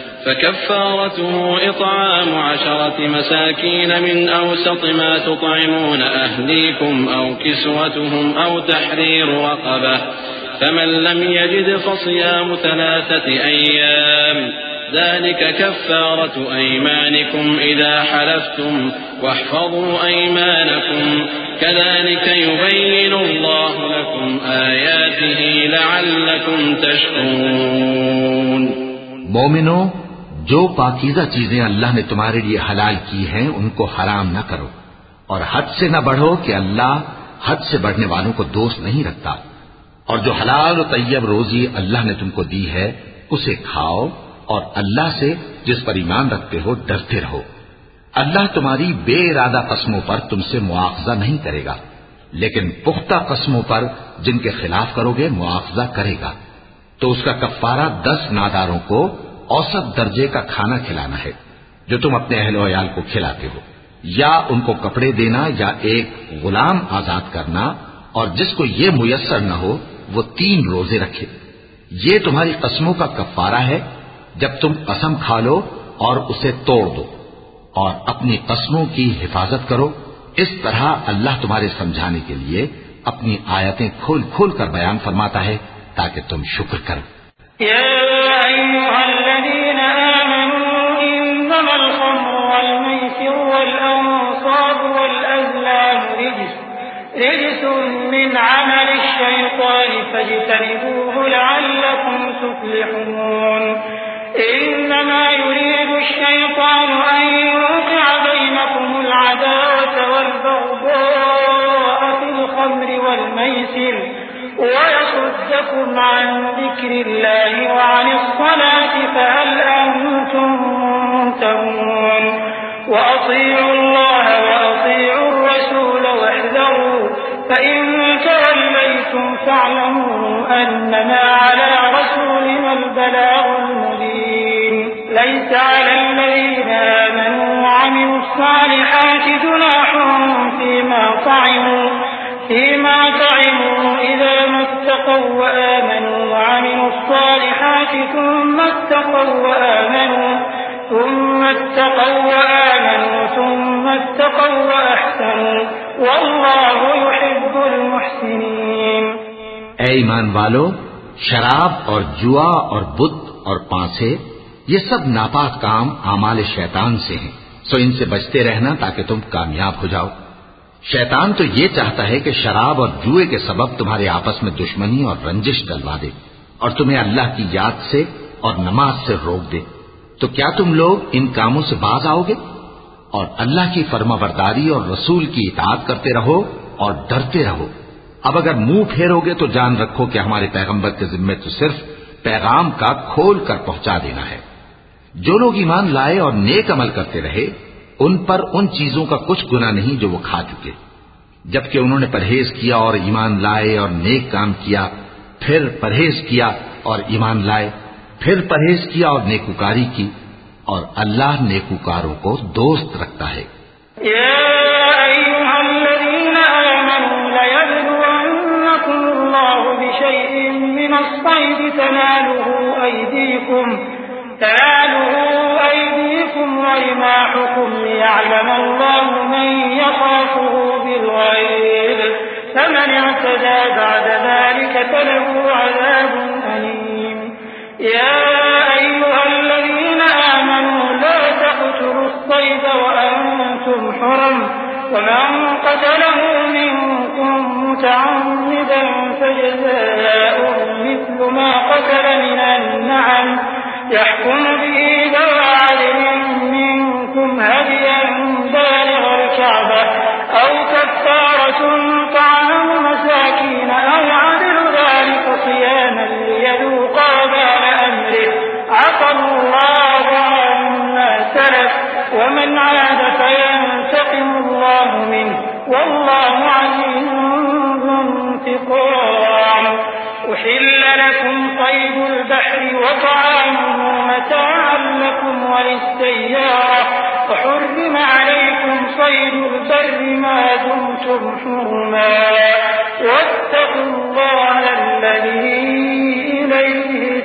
فكفارته إطعام عشرة مساكين من أوسط ما تطعمون أهليكم أو كسوتهم أو تحرير رقبة فمن لم يجد فصيام ثلاثة أيام ذلك كفارة أيمانكم إذا حلفتم واحفظوا أيمانكم كذلك يبين الله لكم آياته لعلكم تشكرون۔ مومنو، جو پاکیزہ چیزیں اللہ نے تمہارے لیے حلال کی ہیں ان کو حرام نہ کرو، اور حد سے نہ بڑھو کہ اللہ حد سے بڑھنے والوں کو دوست نہیں رکھتا، اور جو حلال و طیب روزی اللہ نے تم کو دی ہے اسے کھاؤ، اور اللہ سے جس پر ایمان رکھتے ہو ڈرتے رہو۔ اللہ تمہاری بے ارادہ قسموں پر تم سے مواخذہ نہیں کرے گا، لیکن پختہ قسموں پر جن کے خلاف کرو گے مواخذہ کرے گا۔ تو اس کا کفارہ دس ناداروں کو اوسط درجے کا کھانا کھلانا ہے جو تم اپنے اہل و عیال کو کھلاتے ہو، یا ان کو کپڑے دینا یا ایک غلام آزاد کرنا، اور جس کو یہ میسر نہ ہو وہ تین روزے رکھے۔ یہ تمہاری قسموں کا کفارہ ہے جب تم قسم کھا لو اور اسے توڑ دو، اور اپنی قسموں کی حفاظت کرو۔ اس طرح اللہ تمہارے سمجھانے کے لیے اپنی آیتیں کھول کھول کر بیان فرماتا ہے تاکہ تم شکر کرو۔ يا أيها الذين آمنوا إنما الخمر والميسر والأنصاب والأزلام رجس رجس من عمل الشيطان فاجتنبوه لعلكم تفلحون إنما يريد الشيطان أن يوقع بينكم العداوة والبغضاء في الخمر والميسر ويصدكم عن ذكر الله وعن الصلاة فهل أنتم منتهون وأطيعوا الله وأطيعوا الرسول واحذروا فإن توليتم فاعلموا أنما على رسولنا البلاغ المبين ليس على الذين آمنوا وعملوا الصالحات جناح فيما طعموا فيما طعموا إذا ما اتقوا وآمنوا وعملوا الصالحات ثم اتقوا وآمنوا ثم اتقوا وآمنوا ثم اتقوا وأحسنوا والله يحب المحسنين۔ اے ایمان والو، شراب اور جوا اور بت اور پانسے یہ سب ناپاک کام اعمال شیطان سے ہیں، سو ان سے بچتے رہنا تاکہ تم کامیاب ہو جاؤ۔ شیطان تو یہ چاہتا ہے کہ شراب اور جوئے کے سبب تمہارے آپس میں دشمنی اور رنجش ڈلوا دے، اور تمہیں اللہ کی یاد سے اور نماز سے روک دے۔ تو کیا تم لوگ ان کاموں سے باز آؤ گے؟ اور اللہ کی فرما برداری اور رسول کی اطاعت کرتے رہو اور ڈرتے رہو۔ اب اگر منہ پھیرو گے تو جان رکھو کہ ہمارے پیغمبر کے ذمے تو صرف پیغام کا کھول کر پہنچا دینا ہے۔ جو لوگ ایمان لائے اور نیک عمل کرتے رہے ان پر ان چیزوں کا کچھ گناہ نہیں جو وہ کھا چکے، جبکہ انہوں نے پرہیز کیا اور ایمان لائے اور نیک کام کیا، پھر پرہیز کیا اور ایمان لائے، پھر پرہیز کیا اور نیکوکاری کی، اور اللہ نیکوکاروں کو دوست رکھتا ہے۔ يا أيها الذين آمنوا ليبلونكم الله بشيء من الصيد تناله أيديكم تناله أيديكم ورماحكم ليعلم الله من يخافه بالغيب فمن اعتدى بعد ذلك فله عذاب أليم. يا أيها الذين آمنوا لا تقتلوا الصيد وأنتم حرم ومن قتله منكم متعمدا فجزاء مثل ما قتل من النعم يحكم به ذوى عدل منكم هديا بالغ الكعبة أو كفارة طعام مساكين أو عدل ذلك صياما ليذوقا وبال أمره عفى الله عما سلف ومن عاد فينتقم الله منه والله عزيز ذو انتقام. أحل لكم صيد البحر وطعامه متاعا لكم وللسيارة وحرم عليكم صيد البر ما دمتم حرما واتقوا الله الذي إليه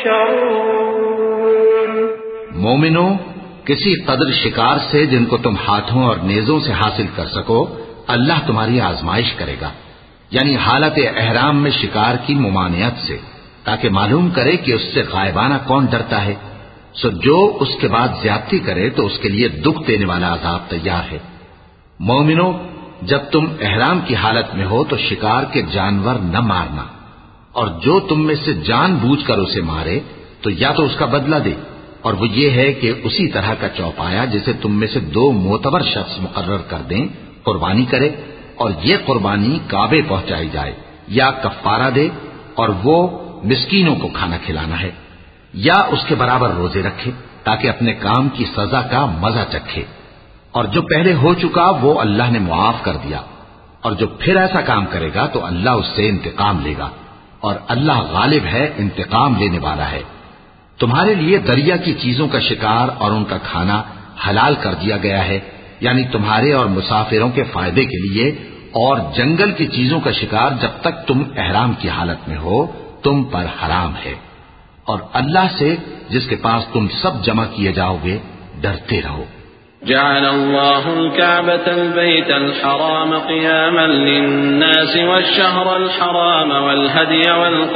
تحشرون. مومنو، کسی قدر شکار سے جن کو تم ہاتھوں اور نیزوں سے حاصل کر سکو اللہ تمہاری آزمائش کرے گا، یعنی حالت احرام میں شکار کی ممانعت سے، تاکہ معلوم کرے کہ اس سے غائبانہ کون ڈرتا ہے. سو جو اس کے بعد زیادتی کرے تو اس کے لیے دکھ دینے والا عذاب تیار ہے. مومنو، جب تم احرام کی حالت میں ہو تو شکار کے جانور نہ مارنا، اور جو تم میں سے جان بوجھ کر اسے مارے تو یا تو اس کا بدلہ دے، اور وہ یہ ہے کہ اسی طرح کا چوپایا جسے تم میں سے دو معتبر شخص مقرر کر دیں قربانی کرے، اور یہ قربانی کعبے پہنچائی جائے، یا کفارہ دے اور وہ مسکینوں کو کھانا کھلانا ہے، یا اس کے برابر روزے رکھے تاکہ اپنے کام کی سزا کا مزہ چکھے. اور جو پہلے ہو چکا وہ اللہ نے معاف کر دیا، اور جو پھر ایسا کام کرے گا تو اللہ اس سے انتقام لے گا، اور اللہ غالب ہے، انتقام لینے والا ہے. تمہارے لیے دریا کی چیزوں کا شکار اور ان کا کھانا حلال کر دیا گیا ہے، یعنی تمہارے اور مسافروں کے فائدے کے لیے، اور جنگل کی چیزوں کا شکار جب تک تم احرام کی حالت میں ہو تم پر حرام ہے. اور اللہ سے جس کے پاس تم سب جمع کیے جاؤ گے ڈرتے رہو. جعل الله الكعبة البيت الحرام قياما للناس والشهر الحرام والهدي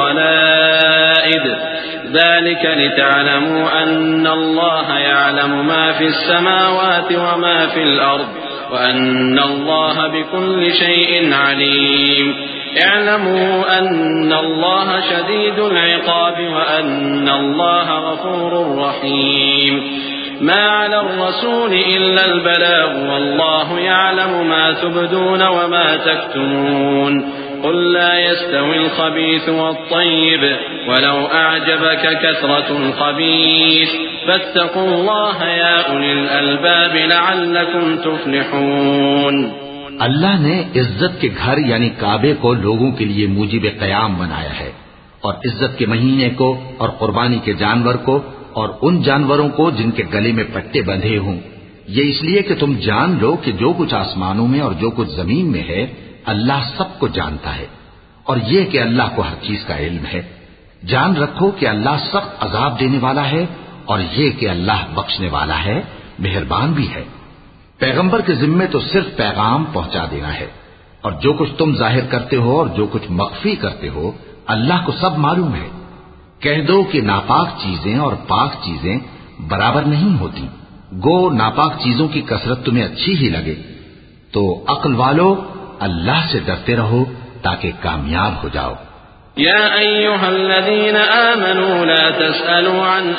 والقلائد ذلك لتعلموا أن الله يعلم ما في السماوات وما في الأرض وأن الله بكل شيء عليم. اعلموا أن الله شديد العقاب وأن الله غفور رحيم. ما على الرسول إلا البلاغ والله يعلم ما تبدون وما تكتمون. قل لا يستوي الخبيث والطيب ولو أعجبك كثرة الخبيث فاتقوا الله يا أولي الألباب لعلكم تفلحون. اللہ نے عزت کے گھر یعنی کعبے کو لوگوں کے لیے موجب قیام بنایا ہے، اور عزت کے مہینے کو اور قربانی کے جانور کو اور ان جانوروں کو جن کے گلے میں پٹے بندھے ہوں، یہ اس لیے کہ تم جان لو کہ جو کچھ آسمانوں میں اور جو کچھ زمین میں ہے اللہ سب کو جانتا ہے، اور یہ کہ اللہ کو ہر چیز کا علم ہے. جان رکھو کہ اللہ سخت عذاب دینے والا ہے، اور یہ کہ اللہ بخشنے والا ہے، مہربان بھی ہے. پیغمبر کے ذمے تو صرف پیغام پہنچا دینا ہے، اور جو کچھ تم ظاہر کرتے ہو اور جو کچھ مخفی کرتے ہو اللہ کو سب معلوم ہے. کہہ دو کہ ناپاک چیزیں اور پاک چیزیں برابر نہیں ہوتی، گو ناپاک چیزوں کی کثرت تمہیں اچھی ہی لگے. تو عقل والو اللہ سے ڈرتے رہو تاکہ کامیاب ہو جاؤ. يا أيها الذين آمنوا لا تسألوا عن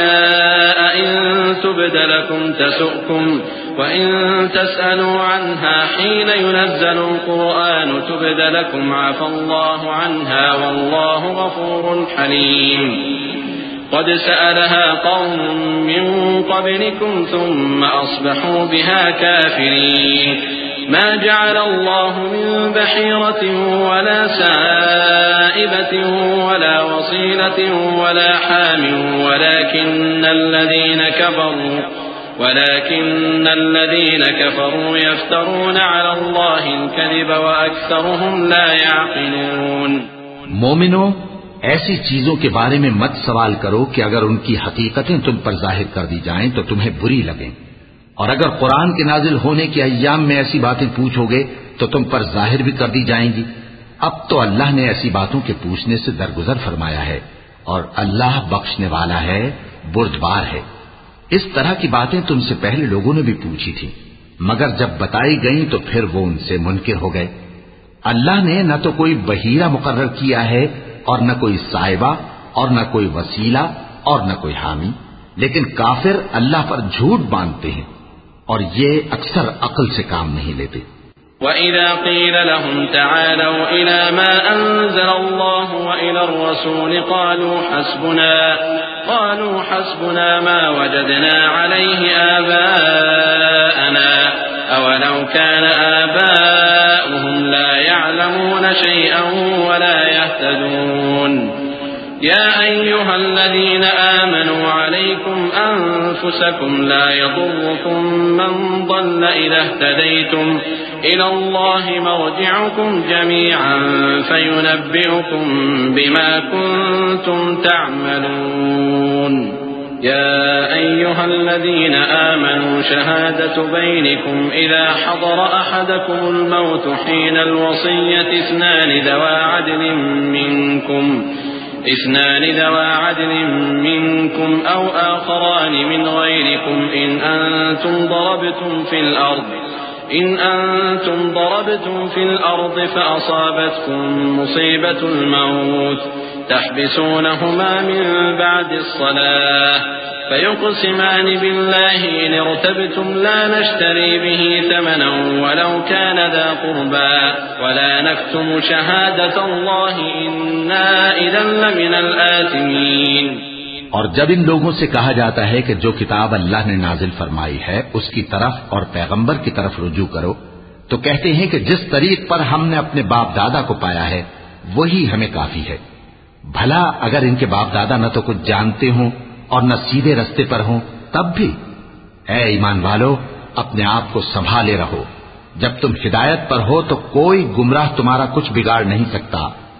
أشياء إن تبد لكم تسؤكم وإن تسألوا عنها حين ينزل القرآن تبد لكم عفى الله عنها والله غفور حليم. قد سألها قوم من قبلكم ثم أصبحوا بها كافرين. ما جعل الله من بحيرة ولا سائبة ولا وصيلة ولا حام ولكن الذين كفروا ولكن الذين كفروا يفترون على الله الكذب وأكثرهم لا يعقلون. مومنو، ایسی چیزوں کے بارے میں مت سوال کرو کہ اگر ان کی حقیقتیں تم پر ظاہر کر دی جائیں تو تمہیں بری لگیں، اور اگر قرآن کے نازل ہونے کے ایام میں ایسی باتیں پوچھو گے تو تم پر ظاہر بھی کر دی جائیں گی۔ اب تو اللہ نے ایسی باتوں کے پوچھنے سے درگزر فرمایا ہے، اور اللہ بخشنے والا ہے، بردبار ہے۔ اس طرح کی باتیں تم سے پہلے لوگوں نے بھی پوچھی تھی، مگر جب بتائی گئیں تو پھر وہ ان سے منکر ہو گئے۔ اللہ نے نہ تو کوئی بحیرہ مقرر کیا ہے، اور نہ کوئی صاحبہ، اور نہ کوئی وسیلہ، اور نہ کوئی حامی، لیکن کافر اللہ پر جھوٹ باندھتے ہیں، اور یہ اکثر عقل سے کام نہیں لیتے۔ وَإِذَا قِيلَ لَهُمْ تَعَالَوْا إِلَى مَا أَنزَلَ اللَّهُ وَإِلَى الرَّسُولِ قَالُوا حَسْبُنَا قَالُوا حَسْبُنَا مَا وَجَدْنَا عَلَيْهِ آبَاءَنَا أَوَلَوْ كَانَ آبَاؤُهُمْ لَا يَعْلَمُونَ شَيْئًا وَلَا يَهْتَدُونَ يَا أَيُّهَا الَّذِينَ آمَنُوا عَلَيْكُمْ أَنفُسَكُمْ لَا يَضُرُّكُم مَّن ضَلَّ إِذَا اهْتَدَيْتُمْ إِلَى اللَّهِ مَرْجِعُكُمْ جَمِيعًا فَيُنَبِّئُكُم بِمَا كُنتُمْ تَعْمَلُونَ يَا أَيُّهَا الَّذِينَ آمَنُوا شَهَادَةُ بَيْنِكُمْ إِذَا حَضَرَ أَحَدَكُمُ الْمَوْتُ حِينَ الْوَصِيَّةِ اثْنَانِ ذَوَا عَدْلٍ مِّنكُمْ اثنان ذوى عدل منكم أو آخران من غيركم إن أنتم ضربتم في الأرض إن أنتم ضربتم في الأرض فأصابتكم مصيبة الموت تحبسونهما من بعد الصلاة فيقسمان بالله إن ارتبتم لا نشتري به ثمنا ولو كان ذا قربى ولا نكتم شهادة الله إنا إذا لمن الآثمين۔ اور جب ان لوگوں سے کہا جاتا ہے کہ جو کتاب اللہ نے نازل فرمائی ہے اس کی طرف اور پیغمبر کی طرف رجوع کرو، تو کہتے ہیں کہ جس طریق پر ہم نے اپنے باپ دادا کو پایا ہے وہی ہمیں کافی ہے۔ بھلا اگر ان کے باپ دادا نہ تو کچھ جانتے ہوں اور نہ سیدھے رستے پر ہوں تب بھی؟ اے ایمان والو، اپنے آپ کو سنبھالے رہو، جب تم ہدایت پر ہو تو کوئی گمراہ تمہارا کچھ بگاڑ نہیں سکتا۔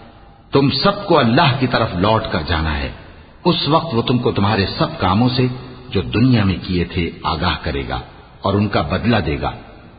تم سب کو اللہ کی طرف لوٹ کر جانا ہے، اس وقت وہ تم کو تمہارے سب کاموں سے جو دنیا میں کیے تھے آگاہ کرے گا اور ان کا بدلہ دے گا۔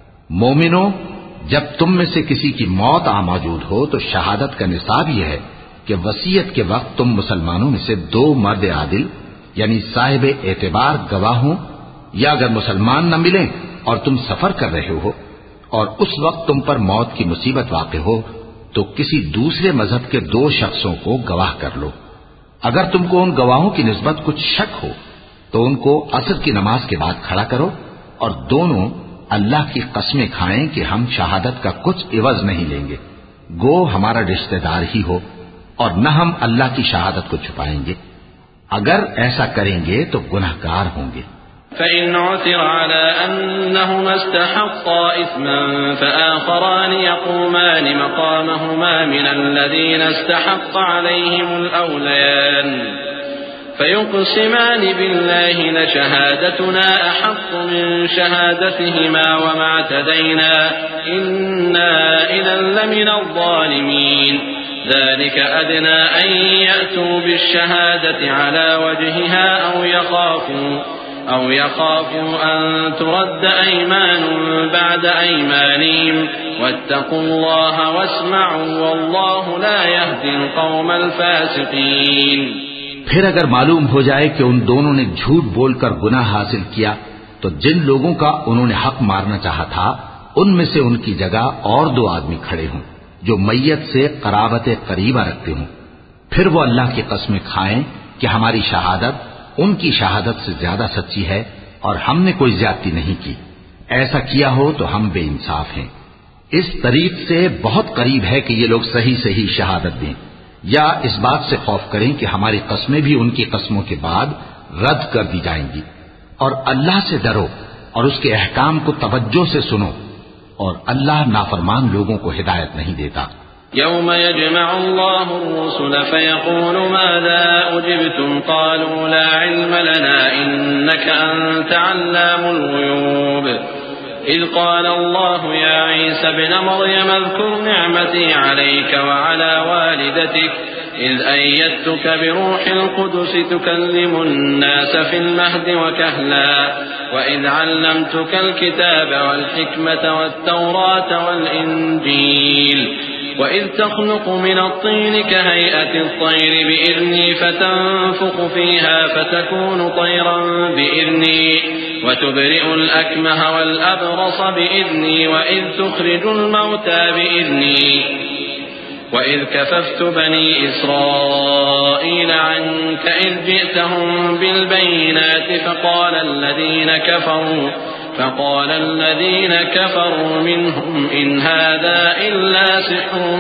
مومنو، جب تم میں سے کسی کی موت آ موجود ہو تو شہادت کا نصاب یہ ہے کہ وصیت کے وقت تم مسلمانوں میں سے دو مرد عادل یعنی صاحب اعتبار گواہ ہوں، یا اگر مسلمان نہ ملیں اور تم سفر کر رہے ہو اور اس وقت تم پر موت کی مصیبت واقع ہو تو کسی دوسرے مذہب کے دو شخصوں کو گواہ کر لو۔ اگر تم کو ان گواہوں کی نسبت کچھ شک ہو تو ان کو عصر کی نماز کے بعد کھڑا کرو اور دونوں اللہ کی قسمیں کھائیں کہ ہم شہادت کا کچھ عوض نہیں لیں گے، گو ہمارا رشتہ دار ہی ہو، اور نہ ہم اللہ کی شہادت کو چھپائیں گے۔ اگر ایسا کریں گے تو گناہگار ہوں گے۔ فَإِنْ عُثِرَ عَلَىٰ أَنَّهُمَا اسْتَحَقَّا إِثْمًا فَآخَرَانِ يَقُومَانِ مَقَامَهُمَا مِنَ الَّذِينَ اسْتَحَقَّ عَلَيْهِمُ الْأَوْلَيَانِ فَيُقْسِمَانِ بِاللَّهِ لَشَهَادَتُنَا أَحَقُّ مِنْ شَهَادَتِهِمَا وَمَا اعْتَدَيْنَا إِنَّا إِذًا لَمِنَ الظَّالِمِينَ ذلك أدنى أن يأتوا بالشهادة على وجهها أو يخافوا أو يخافوا أن ترد أيمان بعد أيمانهم واتقوا الله واسمعوا والله لا يهدي القوم الفاسقين۔ پھر اگر معلوم ہو جائے کہ ان دونوں نے جھوٹ بول کر گناہ حاصل کیا تو جن لوگوں کا انہوں نے حق مارنا چاہا تھا ان میں سے ان کی جگہ اور دو آدمی کھڑے ہوں جو میت سے قرابت قریبہ رکھتے ہوں، پھر وہ اللہ کی قسمیں کھائیں کہ ہماری شہادت ان کی شہادت سے زیادہ سچی ہے اور ہم نے کوئی زیادتی نہیں کی۔ ایسا کیا ہو تو ہم بے انصاف ہیں۔ اس طریق سے بہت قریب ہے کہ یہ لوگ صحیح صحیح شہادت دیں، یا اس بات سے خوف کریں کہ ہماری قسمیں بھی ان کی قسموں کے بعد رد کر دی جائیں گی۔ اور اللہ سے ڈرو اور اس کے احکام کو توجہ سے سنو، اور اللہ نافرمان لوگوں کو ہدایت نہیں دیتا۔ يوم يجمع الله الرسل فيقول ماذا أجبتم قالوا لا علم لنا إنك أنت علام الغيوب إذ قال الله يا عيسى ابن مريم اذكر نعمتي عليك وعلى والدتك إذ أيدتك بروح القدس تكلم الناس في المهد وكهلا وإذ علمتك الكتاب والحكمة والتوراة والإنجيل وإذ تخلق من الطين كهيئة الطير بإذني فتنفخ فيها فتكون طيرا بإذني وتبرئ الأكمه والأبرص بإذني وإذ تخرج الموتى بإذني وإذ كففت بني إسرائيل عنك إذ جئتهم بالبينات فقال الذين كفروا فقال الذين كفروا منهم إن هذا إلا سحر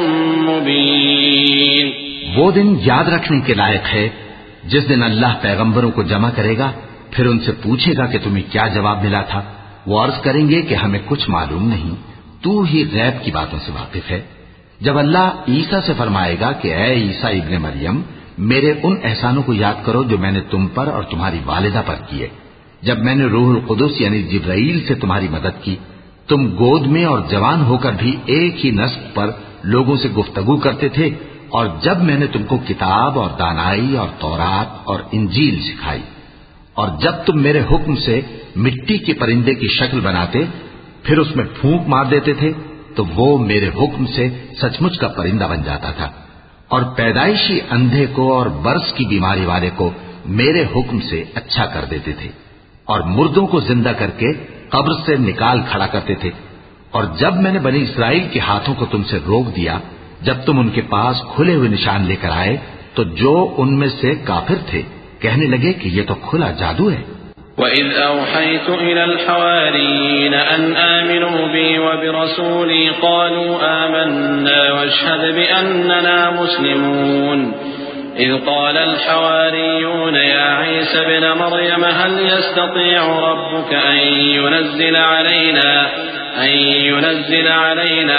مبين. وہ دن یاد رکھنے کے لائق ہے جس دن اللہ پیغمبروں کو جمع کرے گا، پھر ان سے پوچھے گا کہ تمہیں کیا جواب ملا تھا. وہ عرض کریں گے کہ ہمیں کچھ معلوم نہیں، تو ہی غیب کی باتوں سے واقف ہے. جب اللہ عیسیٰ سے فرمائے گا کہ اے عیسیٰ ابن مریم، میرے ان احسانوں کو یاد کرو جو میں نے تم پر اور تمہاری والدہ پر کیے. جب میں نے روح القدس یعنی جبرائیل سے تمہاری مدد کی، تم گود میں اور جوان ہو کر بھی ایک ہی نسق پر لوگوں سے گفتگو کرتے تھے، اور جب میں نے تم کو کتاب اور دانائی اور تورات اور انجیل سکھائی، اور جب تم میرے حکم سے مٹی کے پرندے کی شکل بناتے پھر اس میں پھونک مار دیتے تھے تو وہ میرے حکم سے سچ مچ کا پرندہ بن جاتا تھا، اور پیدائشی اندھے کو اور برس کی بیماری والے کو میرے حکم سے اچھا کر دیتے تھے، اور مردوں کو زندہ کر کے قبر سے نکال کھڑا کرتے تھے. اور جب میں نے بنی اسرائیل کے ہاتھوں کو تم سے روک دیا، جب تم ان کے پاس کھلے ہوئے نشان لے کر آئے تو جو ان میں سے کافر تھے کہنے لگے کہ یہ تو کھلا جادو ہے. وَإِذْ أَوْحَيْتُ إِلَى الْحَوَارِيِّينَ أَنْ آمِنُوا بِي وَبِرَسُولِي قَالُوا آمَنَّا وَاشْهَدْ بِأَنَّنَا مُسْلِمُونَ. إذ قال الحواريون يا عيسى ابن مريم هل يستطيع ربك أن ينزل علينا أن ينزل علينا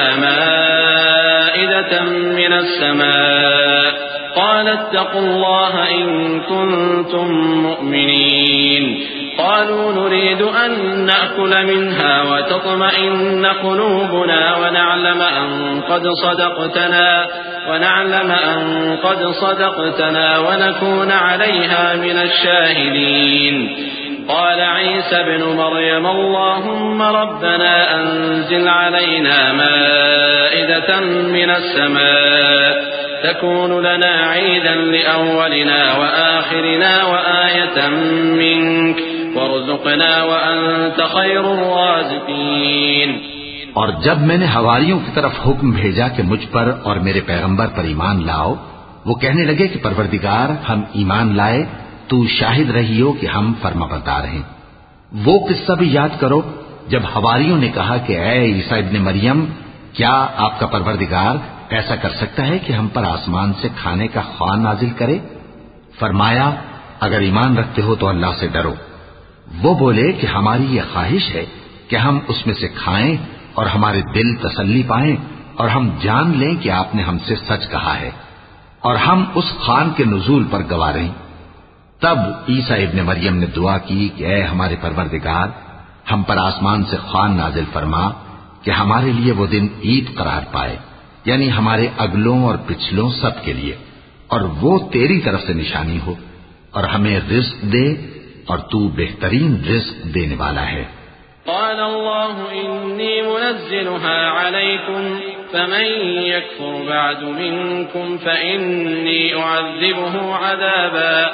مائدة من السماء قال اتقوا الله إن كنتم مؤمنين. قالوا نريد أن نأكل منها وتطمئن قلوبنا ونعلم أن قد صدقتنا ونعلم أن قد صدقتنا ونكون عليها من الشاهدين. قال عيسى ابن مريم اللهم ربنا أنزل علينا مائدة من السماء تكون لنا عيدا لأولنا وآخرنا وآية منك وارزقنا وأنت خير الرازقين. اور جب میں نے حواریوں کی طرف حکم بھیجا کہ مجھ پر اور میرے پیغمبر پر ایمان لاؤ، وہ کہنے لگے کہ پروردگار ہم ایمان لائے، تو شاہد رہی ہو کہ ہم فرما بردار ہیں. وہ قصہ بھی یاد کرو جب حواریوں نے کہا کہ اے عیسیٰ ابن مریم، کیا آپ کا پروردگار ایسا کر سکتا ہے کہ ہم پر آسمان سے کھانے کا خواہ نازل کرے؟ فرمایا اگر ایمان رکھتے ہو تو اللہ سے ڈرو. وہ بولے کہ ہماری یہ خواہش ہے کہ ہم اس میں سے کھائیں اور ہمارے دل تسلی پائیں اور ہم جان لیں کہ آپ نے ہم سے سچ کہا ہے اور ہم اس خوان کے نزول پر گواہ رہیں. تب عیسیٰ ابن مریم نے دعا کی کہ اے ہمارے پروردگار، ہم پر آسمان سے خوان نازل فرما کہ ہمارے لیے وہ دن عید قرار پائے، یعنی ہمارے اگلوں اور پچھلوں سب کے لیے، اور وہ تیری طرف سے نشانی ہو، اور ہمیں رزق دے اور تو بہترین رزق دینے والا ہے. قال الله إني منزلها عليكم فمن يكفر بعد منكم فإني أعذبه عذابا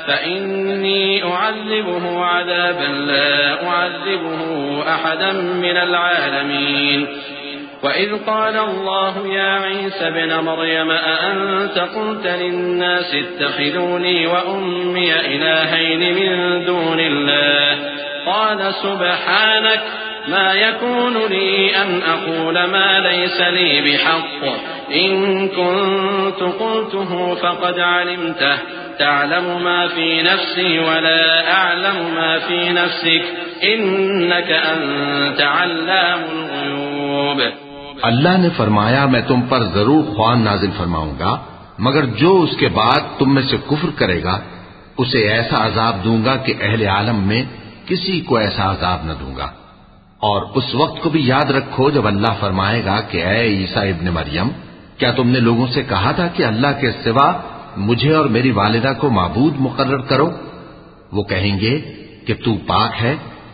فإني أعذبه عذابا لا أعذبه أحدا من العالمين. وإذ قال الله يا عيسى ابن مريم أأنت قلت للناس اتخذوني وأمي إلهين من دون الله قال سبحانك ما يكون لي أن أقول ما ليس لي بحق إن كنت قلته فقد علمته تعلم ما في نفسي ولا أعلم ما في نفسك إنك أنت علام الغيوب. اللہ نے فرمایا میں تم پر ضرور خوان نازل فرماؤں گا، مگر جو اس کے بعد تم میں سے کفر کرے گا اسے ایسا عذاب دوں گا کہ اہل عالم میں کسی کو ایسا عذاب نہ دوں گا. اور اس وقت کو بھی یاد رکھو جب اللہ فرمائے گا کہ اے عیسیٰ ابن مریم، کیا تم نے لوگوں سے کہا تھا کہ اللہ کے سوا مجھے اور میری والدہ کو معبود مقرر کرو؟ وہ کہیں گے کہ تو پاک ہے،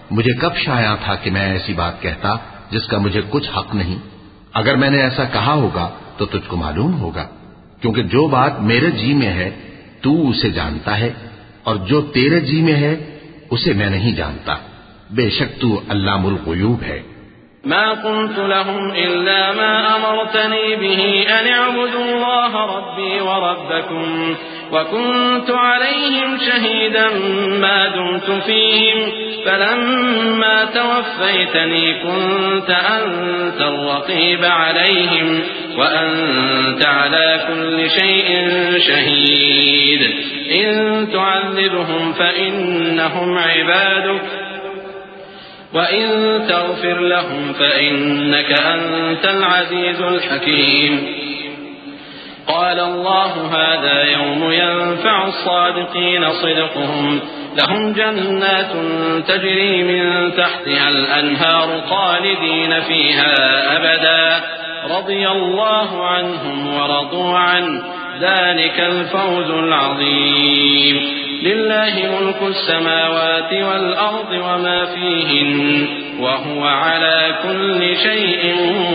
مجھے کب شایع تھا کہ میں ایسی بات کہتا جس کا مجھے کچھ حق نہیں؟ اگر میں نے ایسا کہا ہوگا تو تجھ کو معلوم ہوگا، کیونکہ جو بات میرے جی میں ہے تو اسے جانتا ہے، اور جو تیرے جی میں ہے اسے میں نہیں جانتا۔ بے شک تو علام الغیوب ہے۔ ما قلت لهم إلا ما أمرتني به أن اعبدوا الله ربي وربكم وكنت عليهم شهيدا ما دمت فيهم فلما توفيتني كنت أنت الرقيب عليهم وأنت على كل شيء شهيد إن تعذبهم فإنهم عبادك وَإِن تَغْفِرْ لَهُمْ فَإِنَّكَ أَنْتَ الْعَزِيزُ الْحَكِيمُ قال الله هذا يوم ينفع الصادقين صدقهم لهم جنات تجري من تحتها الأنهار خالدين فيها أبدا رضي الله عنهم ورضوا عنه ذلك الفوز العظيم لله ملك السماوات والأرض وما فيهن وهو على كل شيء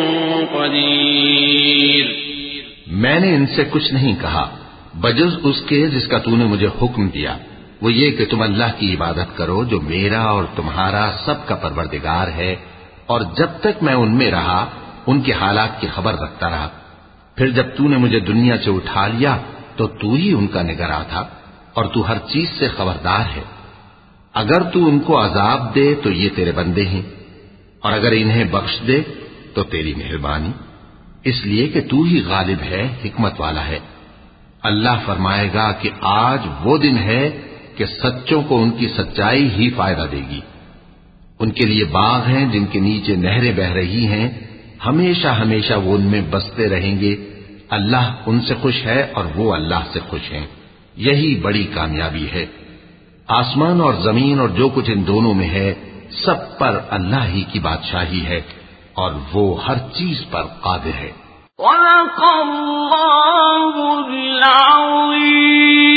قدير۔ میں نے ان سے کچھ نہیں کہا بجز اس کے جس کا تو نے مجھے حکم دیا، وہ یہ کہ تم اللہ کی عبادت کرو جو میرا اور تمہارا سب کا پروردگار ہے، اور جب تک میں ان میں رہا ان کے حالات کی خبر رکھتا رہا۔ پھر جب تو نے مجھے دنیا سے اٹھا لیا تو تو ہی ان کا نگراں تھا، اور تو ہر چیز سے خبردار ہے۔ اگر تو ان کو عذاب دے تو یہ تیرے بندے ہیں، اور اگر انہیں بخش دے تو تیری مہربانی، اس لیے کہ تو ہی غالب ہے، حکمت والا ہے۔ اللہ فرمائے گا کہ آج وہ دن ہے کہ سچوں کو ان کی سچائی ہی فائدہ دے گی۔ ان کے لیے باغ ہیں جن کے نیچے نہریں بہ رہی ہیں، ہمیشہ ہمیشہ وہ ان میں بستے رہیں گے۔ اللہ ان سے خوش ہے اور وہ اللہ سے خوش ہیں، یہی بڑی کامیابی ہے۔ آسمان اور زمین اور جو کچھ ان دونوں میں ہے سب پر اللہ ہی کی بادشاہی ہے، اور وہ ہر چیز پر قادر ہے۔ صدق اللہ العظیم۔